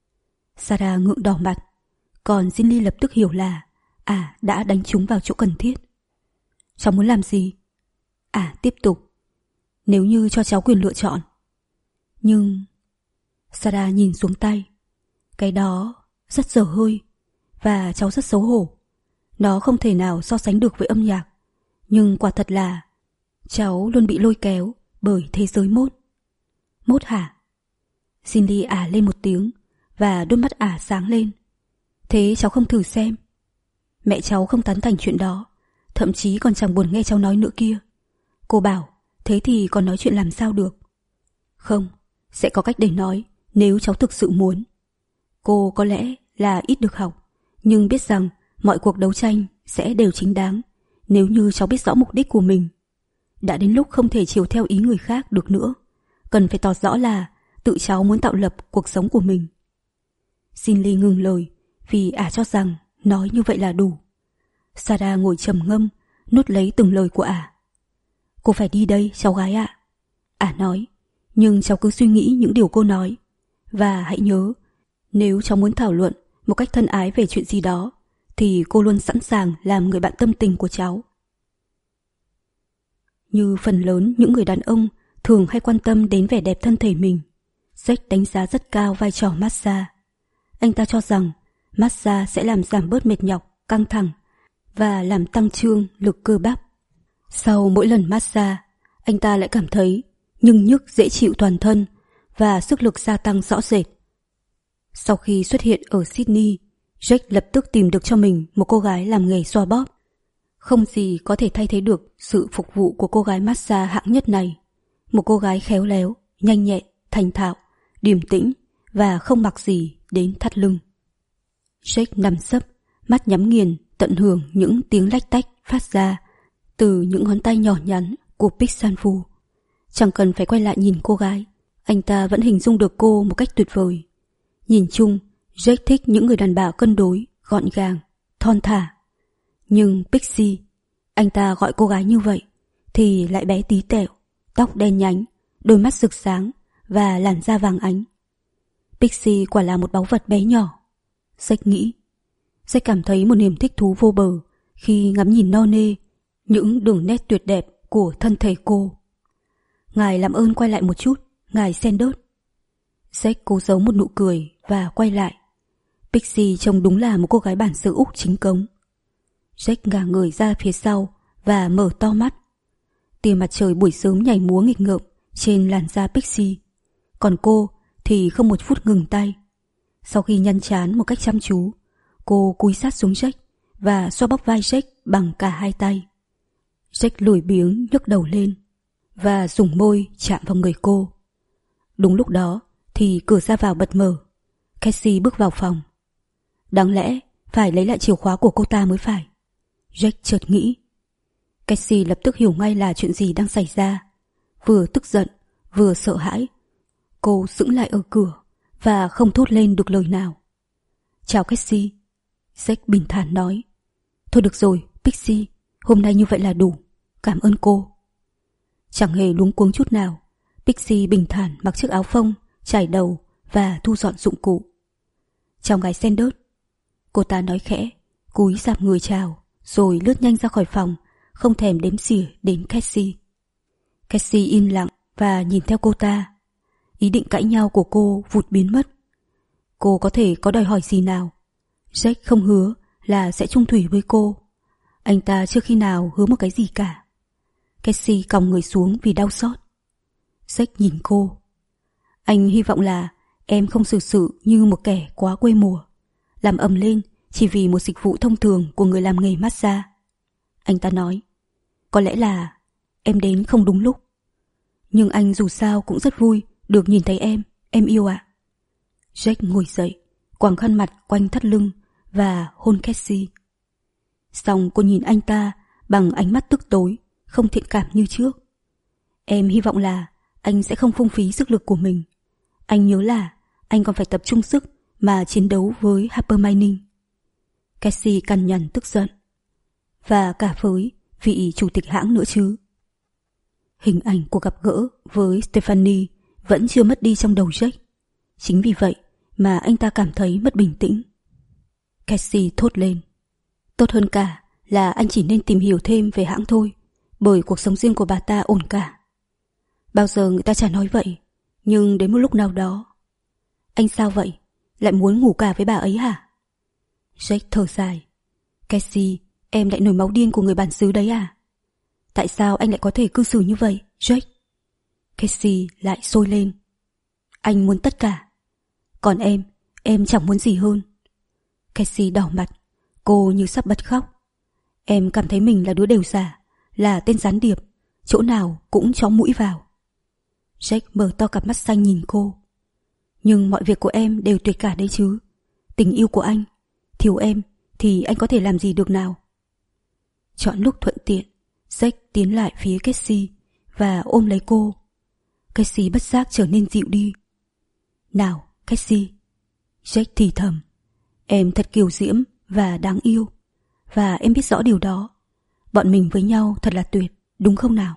Sarah ngượng đỏ mặt, còn Cindy lập tức hiểu là à đã đánh trúng vào chỗ cần thiết. Cháu muốn làm gì? À tiếp tục. Nếu như cho cháu quyền lựa chọn. Nhưng... Sarah nhìn xuống tay. Cái đó rất dở hơi, và cháu rất xấu hổ. Nó không thể nào so sánh được với âm nhạc. Nhưng quả thật là cháu luôn bị lôi kéo bởi thế giới mốt. Mốt hả? Cindy ả lên một tiếng, và đôi mắt ả sáng lên. Thế cháu không thử xem? Mẹ cháu không tán thành chuyện đó, thậm chí còn chẳng buồn nghe cháu nói nữa kia. Cô bảo, thế thì còn nói chuyện làm sao được? Không, sẽ có cách để nói nếu cháu thực sự muốn. Cô có lẽ là ít được học, nhưng biết rằng mọi cuộc đấu tranh sẽ đều chính đáng nếu như cháu biết rõ mục đích của mình. Đã đến lúc không thể chiều theo ý người khác được nữa. Cần phải tỏ rõ là tự cháu muốn tạo lập cuộc sống của mình. Cindy ngừng lời vì ả cho rằng nói như vậy là đủ. Sarah ngồi trầm ngâm, nuốt lấy từng lời của ả. Cô phải đi đây, cháu gái ạ. Ả nói, nhưng cháu cứ suy nghĩ những điều cô nói. Và hãy nhớ, nếu cháu muốn thảo luận một cách thân ái về chuyện gì đó, thì cô luôn sẵn sàng làm người bạn tâm tình của cháu. Như phần lớn những người đàn ông thường hay quan tâm đến vẻ đẹp thân thể mình, Jack đánh giá rất cao vai trò massage. Anh ta cho rằng massage sẽ làm giảm bớt mệt nhọc, căng thẳng và làm tăng trương lực cơ bắp. Sau mỗi lần massage, anh ta lại cảm thấy nhưng nhức dễ chịu toàn thân và sức lực gia tăng rõ rệt. Sau khi xuất hiện ở Sydney, Jack lập tức tìm được cho mình một cô gái làm nghề xoa bóp. Không gì có thể thay thế được sự phục vụ của cô gái massage hạng nhất này. Một cô gái khéo léo, nhanh nhẹn, thành thạo, điềm tĩnh và không mặc gì đến thắt lưng. Jack nằm sấp, mắt nhắm nghiền, tận hưởng những tiếng lách tách phát ra từ những ngón tay nhỏ nhắn của Pixanfu. Chẳng cần phải quay lại nhìn cô gái, anh ta vẫn hình dung được cô một cách tuyệt vời. Nhìn chung, Jack thích những người đàn bà cân đối, gọn gàng, thon thả. Nhưng Pixie, anh ta gọi cô gái như vậy, thì lại bé tí tẹo, tóc đen nhánh, đôi mắt rực sáng và làn da vàng ánh. Pixie quả là một báu vật bé nhỏ. Jack nghĩ. Jack cảm thấy một niềm thích thú vô bờ khi ngắm nhìn no nê những đường nét tuyệt đẹp của thân thể cô. Ngài làm ơn quay lại một chút, ngài Sanders. Jack cố giấu một nụ cười và quay lại. Pixie trông đúng là một cô gái bản xứ Úc chính cống. Jack ngả người ra phía sau và mở to mắt. Tia mặt trời buổi sớm nhảy múa nghịch ngợm trên làn da Pixie, còn cô thì không một phút ngừng tay. Sau khi nhăn trán một cách chăm chú, cô cúi sát xuống Jack và xoa bóp vai Jack bằng cả hai tay. Jack lười biếng nhấc đầu lên và dùng môi chạm vào người cô. Đúng lúc đó thì cửa ra vào bật mở. Cassie bước vào phòng. Đáng lẽ phải lấy lại chìa khóa của cô ta mới phải, Jack chợt nghĩ. Cassie lập tức hiểu ngay là chuyện gì đang xảy ra. Vừa tức giận, vừa sợ hãi. Cô sững lại ở cửa và không thốt lên được lời nào. Chào Cassie, Jack bình thản nói. Thôi được rồi, Pixie, hôm nay như vậy là đủ. Cảm ơn cô. Chẳng hề luống cuống chút nào, Pixie bình thản mặc chiếc áo phông, trải đầu và thu dọn dụng cụ. Chào ngài Sanders, cô ta nói khẽ, cúi rạp người chào, rồi lướt nhanh ra khỏi phòng, không thèm đếm xỉa đến Cassie. Cassie im lặng và nhìn theo cô ta. Ý định cãi nhau của cô vụt biến mất. Cô có thể có đòi hỏi gì nào? Jack không hứa là sẽ chung thủy với cô. Anh ta chưa khi nào hứa một cái gì cả. Cassie còng người xuống vì đau xót. Jack nhìn cô. Anh hy vọng là em không xử sự như một kẻ quá quê mùa, làm ầm lên chỉ vì một dịch vụ thông thường của người làm nghề massage. Anh ta nói. Có lẽ là em đến không đúng lúc, nhưng anh dù sao cũng rất vui được nhìn thấy em, em yêu ạ. Jack ngồi dậy, quàng khăn mặt quanh thắt lưng và hôn Cassie. Xong cô nhìn anh ta bằng ánh mắt tức tối, không thiện cảm như trước. Em hy vọng là anh sẽ không phung phí sức lực của mình. Anh nhớ là anh còn phải tập trung sức mà chiến đấu với Harper Mining. Cassie cằn nhằn tức giận. Và cả với vị chủ tịch hãng nữa chứ. Hình ảnh của gặp gỡ với Stephanie vẫn chưa mất đi trong đầu Jack. Chính vì vậy mà anh ta cảm thấy mất bình tĩnh. Cassie thốt lên. Tốt hơn cả là anh chỉ nên tìm hiểu thêm về hãng thôi, bởi cuộc sống riêng của bà ta ổn cả. Bao giờ người ta chả nói vậy, nhưng đến một lúc nào đó. Anh sao vậy? Lại muốn ngủ cả với bà ấy hả? Jack thở dài. Cassie, em lại nổi máu điên của người bản xứ đấy à? Tại sao anh lại có thể cư xử như vậy, Jack? Cassie lại sôi lên. Anh muốn tất cả. Còn em, em chẳng muốn gì hơn. Cassie đỏ mặt, cô như sắp bật khóc. Em cảm thấy mình là đứa đều giả, là tên gián điệp, chỗ nào cũng chó mũi vào. Jack mở to cặp mắt xanh nhìn cô. Nhưng mọi việc của em đều tuyệt cả đấy chứ. Tình yêu của anh, thiếu em thì anh có thể làm gì được nào? Chọn lúc thuận tiện, Jack tiến lại phía Cassie và ôm lấy cô. Cassie bất giác trở nên dịu đi. Nào, Cassie, Jack thì thầm, em thật kiều diễm và đáng yêu, và em biết rõ điều đó. Bọn mình với nhau thật là tuyệt, đúng không nào?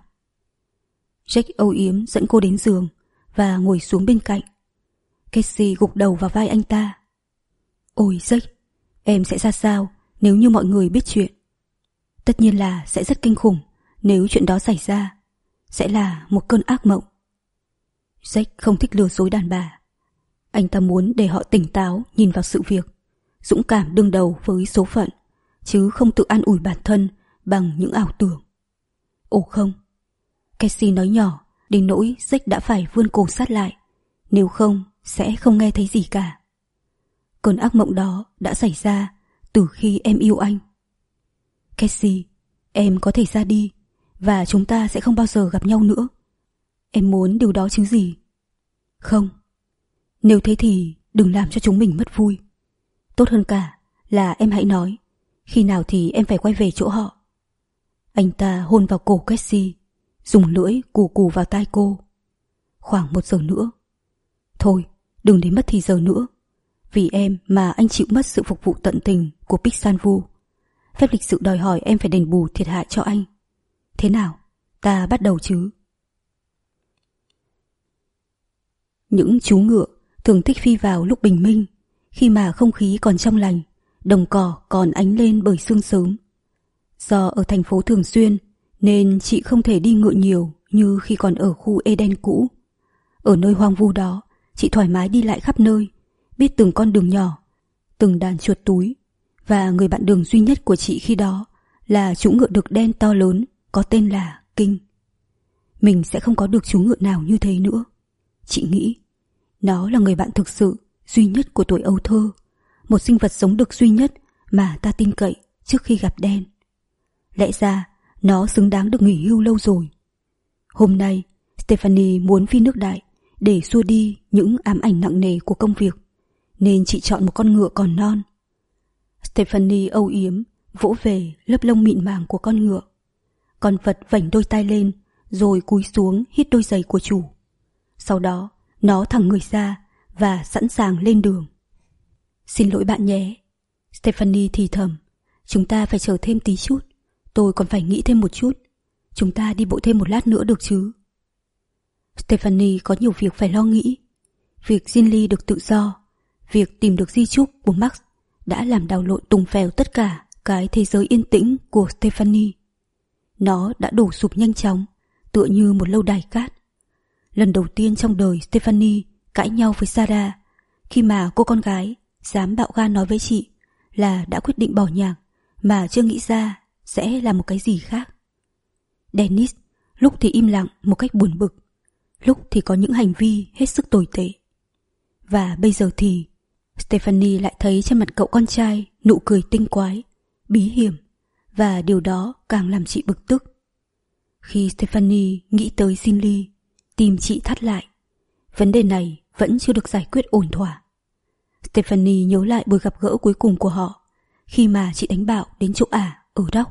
Jack âu yếm dẫn cô đến giường và ngồi xuống bên cạnh. Cassie gục đầu vào vai anh ta. Ôi Jack, em sẽ ra sao nếu như mọi người biết chuyện? Tất nhiên là sẽ rất kinh khủng nếu chuyện đó xảy ra. Sẽ là một cơn ác mộng. Jack không thích lừa dối đàn bà. Anh ta muốn để họ tỉnh táo nhìn vào sự việc, dũng cảm đương đầu với số phận, chứ không tự an ủi bản thân bằng những ảo tưởng. Ồ không, Cassie nói nhỏ đến nỗi Jack đã phải vươn cổ sát lại, nếu không sẽ không nghe thấy gì cả. Cơn ác mộng đó đã xảy ra từ khi em yêu anh. Cassie, em có thể ra đi và chúng ta sẽ không bao giờ gặp nhau nữa. Em muốn điều đó chứ gì? Không. Nếu thế thì đừng làm cho chúng mình mất vui. Tốt hơn cả là em hãy nói khi nào thì em phải quay về chỗ họ. Anh ta hôn vào cổ Cassie, dùng lưỡi cù cù vào tai cô. Khoảng một giờ nữa. Thôi, đừng để mất thì giờ nữa. Vì em mà anh chịu mất sự phục vụ tận tình của Pixanvu. Phép lịch sự đòi hỏi em phải đền bù thiệt hại cho anh. Thế nào, ta bắt đầu chứ? Những chú ngựa thường thích phi vào lúc bình minh, khi mà không khí còn trong lành, đồng cỏ còn ánh lên bởi sương sớm. Do ở thành phố thường xuyên nên chị không thể đi ngựa nhiều như khi còn ở khu Eden cũ. Ở nơi hoang vu đó, chị thoải mái đi lại khắp nơi, biết từng con đường nhỏ, từng đàn chuột túi, và người bạn đường duy nhất của chị khi đó là chú ngựa đực đen to lớn có tên là Kinh. Mình sẽ không có được chú ngựa nào như thế nữa. Chị nghĩ nó là người bạn thực sự duy nhất của tuổi ấu thơ, một sinh vật sống đực duy nhất mà ta tin cậy trước khi gặp đen. Lẽ ra nó xứng đáng được nghỉ hưu lâu rồi. Hôm nay Stephanie muốn phi nước đại để xua đi những ám ảnh nặng nề của công việc, nên chị chọn một con ngựa còn non. Stephanie âu yếm vỗ về lớp lông mịn màng của con ngựa. Con vật vảnh đôi tai lên rồi cúi xuống hít đôi giày của chủ. Sau đó nó thẳng người ra và sẵn sàng lên đường. Xin lỗi bạn nhé, Stephanie thì thầm. Chúng ta phải chờ thêm tí chút. Tôi còn phải nghĩ thêm một chút. Chúng ta đi bộ thêm một lát nữa được chứ? Stephanie có nhiều việc phải lo nghĩ. Việc Zinli được tự do, việc tìm được di chúc của Max đã làm đảo lộn tùng phèo tất cả cái thế giới yên tĩnh của Stephanie. Nó đã đổ sụp nhanh chóng, tựa như một lâu đài cát. Lần đầu tiên trong đời Stephanie cãi nhau với Sarah, khi mà cô con gái dám bạo gan nói với chị là đã quyết định bỏ nhạc mà chưa nghĩ ra sẽ là một cái gì khác. Dennis lúc thì im lặng một cách buồn bực, lúc thì có những hành vi hết sức tồi tệ. Và bây giờ thì Stephanie lại thấy trên mặt cậu con trai nụ cười tinh quái, bí hiểm, và điều đó càng làm chị bực tức. Khi Stephanie nghĩ tới Zinli, tim chị thắt lại. Vấn đề này vẫn chưa được giải quyết ổn thỏa. Stephanie nhớ lại buổi gặp gỡ cuối cùng của họ, khi mà chị đánh bạo đến chỗ ả ở Đóc.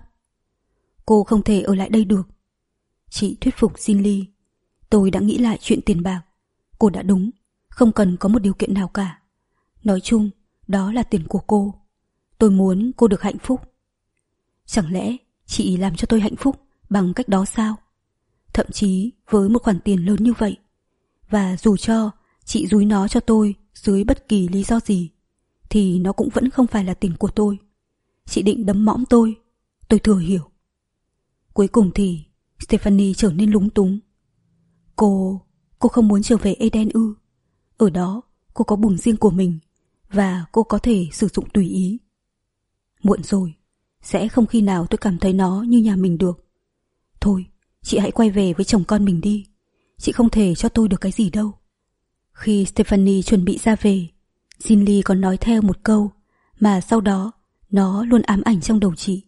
Cô không thể ở lại đây được. Chị thuyết phục Zinli. Tôi đã nghĩ lại chuyện tiền bạc. Cô đã đúng, không cần có một điều kiện nào cả. Nói chung, đó là tiền của cô. Tôi muốn cô được hạnh phúc. Chẳng lẽ chị làm cho tôi hạnh phúc bằng cách đó sao? Thậm chí với một khoản tiền lớn như vậy, và dù cho chị dúi nó cho tôi dưới bất kỳ lý do gì, thì nó cũng vẫn không phải là tiền của tôi. Chị định đấm mõm tôi. Tôi thừa hiểu. Cuối cùng thì Stephanie trở nên lúng túng. Cô... cô không muốn trở về Eden ư? Ở đó cô có buồng riêng của mình, và cô có thể sử dụng tùy ý. Muộn rồi, sẽ không khi nào tôi cảm thấy nó như nhà mình được. Thôi, chị hãy quay về với chồng con mình đi. Chị không thể cho tôi được cái gì đâu. Khi Stephanie chuẩn bị ra về, Zinli còn nói theo một câu mà sau đó nó luôn ám ảnh trong đầu chị.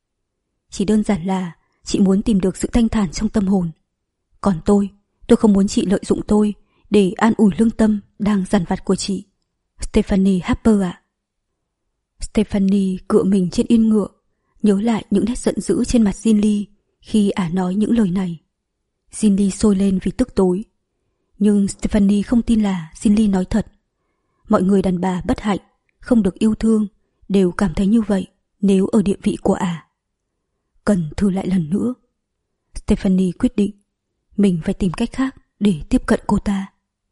Chỉ đơn giản là chị muốn tìm được sự thanh thản trong tâm hồn. Còn tôi, tôi không muốn chị lợi dụng tôi để an ủi lương tâm đang dằn vặt của chị. Stephanie Harper ạ. Stephanie cựa mình trên yên ngựa, nhớ lại những nét giận dữ trên mặt Zinli khi ả nói những lời này. Zinli sôi lên vì tức tối. Nhưng Stephanie không tin là Zinli nói thật. Mọi người đàn bà bất hạnh, không được yêu thương, đều cảm thấy như vậy nếu ở địa vị của ả. Cần thử lại lần nữa. Stephanie quyết định mình phải tìm cách khác để tiếp cận cô ta.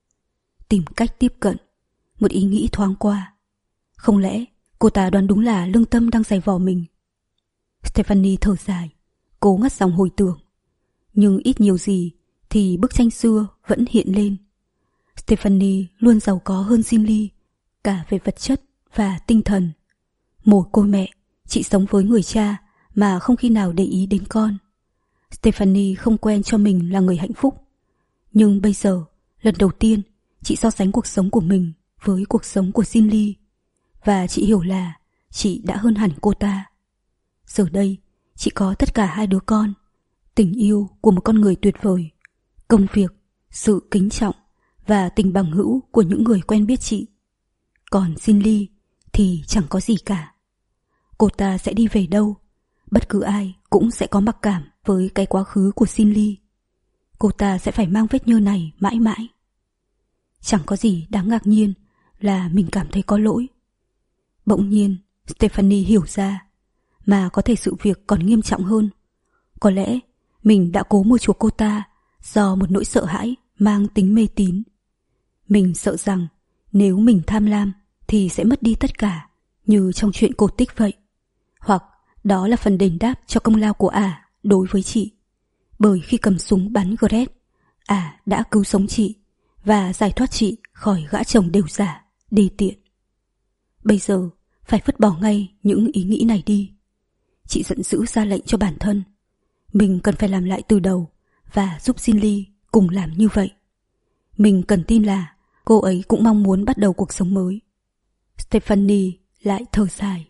Tìm cách tiếp cận, một ý nghĩ thoáng qua. Không lẽ cô ta đoán đúng là lương tâm đang giày vò mình? Stephanie thở dài, cố ngắt dòng hồi tưởng. Nhưng ít nhiều gì thì bức tranh xưa vẫn hiện lên. Stephanie luôn giàu có hơn Zinli, cả về vật chất và tinh thần. Mồ côi mẹ, chị sống với người cha mà không khi nào để ý đến con. Stephanie không quen cho mình là người hạnh phúc. Nhưng bây giờ, lần đầu tiên, chị so sánh cuộc sống của mình với cuộc sống của Zinli, và chị hiểu là chị đã hơn hẳn cô ta. Giờ đây, chị có tất cả hai đứa con, tình yêu của một con người tuyệt vời, công việc, sự kính trọng và tình bằng hữu của những người quen biết chị. Còn Zinli thì chẳng có gì cả. Cô ta sẽ đi về đâu, bất cứ ai cũng sẽ có mặc cảm với cái quá khứ của Zinli. Cô ta sẽ phải mang vết nhơ này mãi mãi. Chẳng có gì đáng ngạc nhiên là mình cảm thấy có lỗi. Bỗng nhiên Stephanie hiểu ra, mà có thể sự việc còn nghiêm trọng hơn. Có lẽ mình đã cố mua chuộc cô ta do một nỗi sợ hãi mang tính mê tín. Mình sợ rằng nếu mình tham lam thì sẽ mất đi tất cả, như trong chuyện cổ tích vậy. Hoặc đó là phần đền đáp cho công lao của ả đối với chị. Bởi khi cầm súng bắn Gret, ả đã cứu sống chị và giải thoát chị khỏi gã chồng đều giả, đê tiện. Bây giờ phải vứt bỏ ngay những ý nghĩ này đi. Chị giận dữ ra lệnh cho bản thân. Mình cần phải làm lại từ đầu và giúp Zinli cùng làm như vậy. Mình cần tin là cô ấy cũng mong muốn bắt đầu cuộc sống mới. Stephanie lại thở dài.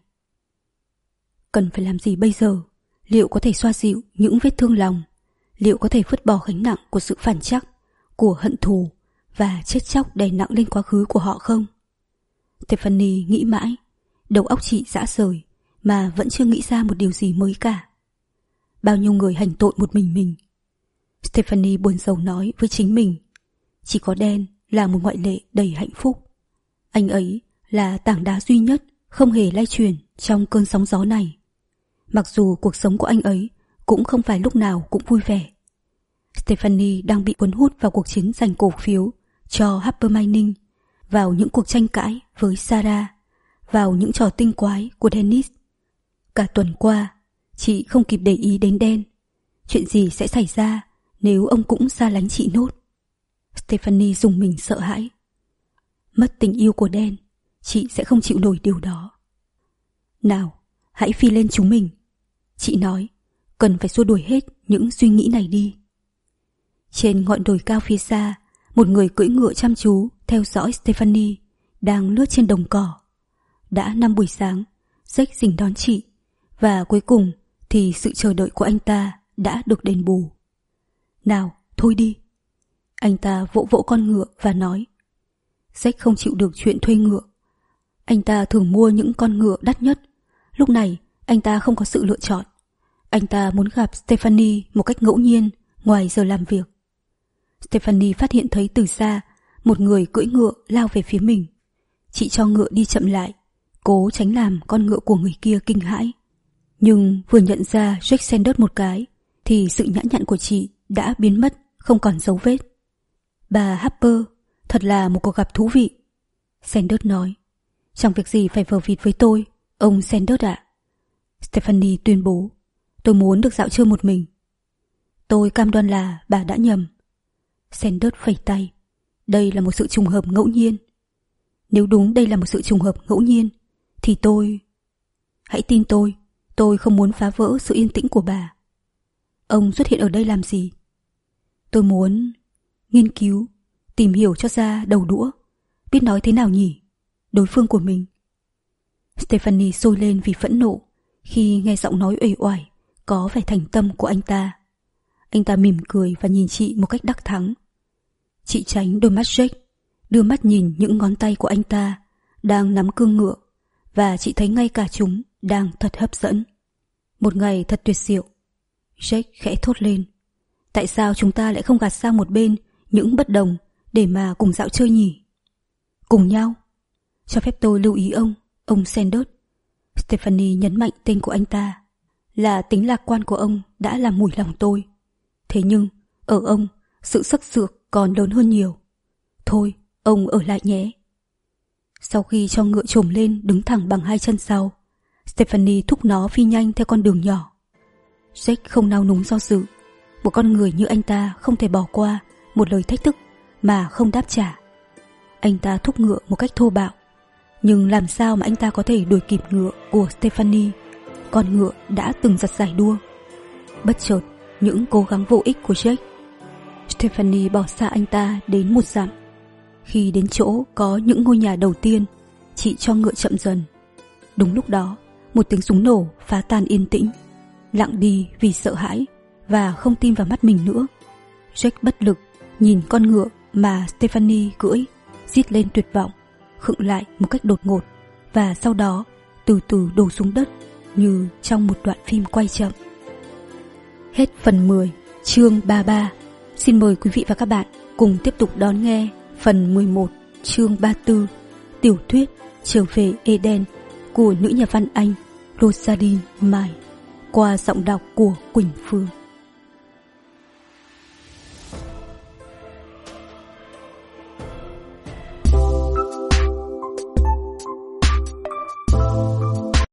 Cần phải làm gì bây giờ? Liệu có thể xoa dịu những vết thương lòng? Liệu có thể vứt bỏ gánh nặng của sự phản trắc, của hận thù và chết chóc đè nặng lên quá khứ của họ không? Stephanie nghĩ mãi, đầu óc chị rã rời mà vẫn chưa nghĩ ra một điều gì mới cả. Bao nhiêu người hành tội một mình mình. Stephanie buồn rầu nói với chính mình, chỉ có Dan là một ngoại lệ đầy hạnh phúc. Anh ấy là tảng đá duy nhất không hề lay chuyển trong cơn sóng gió này. Mặc dù cuộc sống của anh ấy cũng không phải lúc nào cũng vui vẻ. Stephanie đang bị cuốn hút vào cuộc chiến giành cổ phiếu cho Harper Mining, vào những cuộc tranh cãi với Sarah, vào những trò tinh quái của Dennis. Cả tuần qua, chị không kịp để ý đến Dan. Chuyện gì sẽ xảy ra nếu ông cũng xa lánh chị nốt? Stephanie dùng mình sợ hãi. Mất tình yêu của Dan, chị sẽ không chịu nổi điều đó. Nào, hãy phi lên chúng mình. Chị nói, cần phải xua đuổi hết những suy nghĩ này đi. Trên ngọn đồi cao phía xa, một người cưỡi ngựa chăm chú theo dõi Stephanie đang lướt trên đồng cỏ. Đã năm buổi sáng, Jack rình đón chị, và cuối cùng thì sự chờ đợi của anh ta đã được đền bù. Nào, thôi đi. Anh ta vỗ vỗ con ngựa và nói. Jack không chịu được chuyện thuê ngựa. Anh ta thường mua những con ngựa đắt nhất. Lúc này anh ta không có sự lựa chọn. Anh ta muốn gặp Stephanie một cách ngẫu nhiên ngoài giờ làm việc. Stephanie phát hiện thấy từ xa một người cưỡi ngựa lao về phía mình. Chị cho ngựa đi chậm lại, cố tránh làm con ngựa của người kia kinh hãi. Nhưng vừa nhận ra Jack Sanders một cái thì sự nhã nhặn của chị đã biến mất, không còn dấu vết. Bà Harper, thật là một cuộc gặp thú vị. Sanders nói. Chẳng việc gì phải vờ vịt với tôi, ông Sanders ạ. Stephanie tuyên bố. Tôi muốn được dạo chơi một mình. Tôi cam đoan là bà đã nhầm. Sanders phẩy tay. Đây là một sự trùng hợp ngẫu nhiên. Nếu đúng đây là một sự trùng hợp ngẫu nhiên, thì tôi... Hãy tin tôi, tôi không muốn phá vỡ sự yên tĩnh của bà. Ông xuất hiện ở đây làm gì? Tôi muốn nghiên cứu, tìm hiểu cho ra đầu đũa, biết nói thế nào nhỉ, đối phương của mình. Stephanie sôi lên vì phẫn nộ khi nghe giọng nói uể oải, có vẻ thành tâm của anh ta. Anh ta mỉm cười và nhìn chị một cách đắc thắng. Chị tránh đôi mắt Jack, đưa mắt nhìn những ngón tay của anh ta đang nắm cương ngựa, và chị thấy ngay cả chúng đang thật hấp dẫn. Một ngày thật tuyệt diệu. Jack khẽ thốt lên. Tại sao chúng ta lại không gạt sang một bên những bất đồng để mà cùng dạo chơi nhỉ? Cùng nhau? Cho phép tôi lưu ý ông, ông Sanders. Stephanie nhấn mạnh tên của anh ta. Là tính lạc quan của ông đã làm mủi lòng tôi. Thế nhưng, ở ông, sự sắc sược còn lớn hơn nhiều. Thôi, ông ở lại nhé. Sau khi cho ngựa trồm lên đứng thẳng bằng hai chân sau, Stephanie thúc nó phi nhanh theo con đường nhỏ. Jack không nao núng do dự. Một con người như anh ta không thể bỏ qua một lời thách thức mà không đáp trả. Anh ta thúc ngựa một cách thô bạo. Nhưng làm sao mà anh ta có thể đuổi kịp ngựa của Stephanie, con ngựa đã từng giật giải đua? Bất chợt, những cố gắng vô ích của Jack. Stephanie bỏ xa anh ta đến một dặm. Khi đến chỗ có những ngôi nhà đầu tiên, chị cho ngựa chậm dần. Đúng lúc đó, một tiếng súng nổ phá tan yên tĩnh. Lặng đi vì sợ hãi và không tin vào mắt mình nữa. Jack bất lực nhìn con ngựa mà Stephanie cưỡi rít lên tuyệt vọng, khựng lại một cách đột ngột, và sau đó từ từ đổ xuống đất như trong một đoạn phim quay chậm. Hết phần mười, chương ba mươi ba. Xin mời quý vị và các bạn cùng tiếp tục đón nghe phần mười một, chương ba mươi tư, Tiểu thuyết Trở về Eden của nữ nhà văn Anh Rosalind May qua giọng đọc của Quỳnh Phương.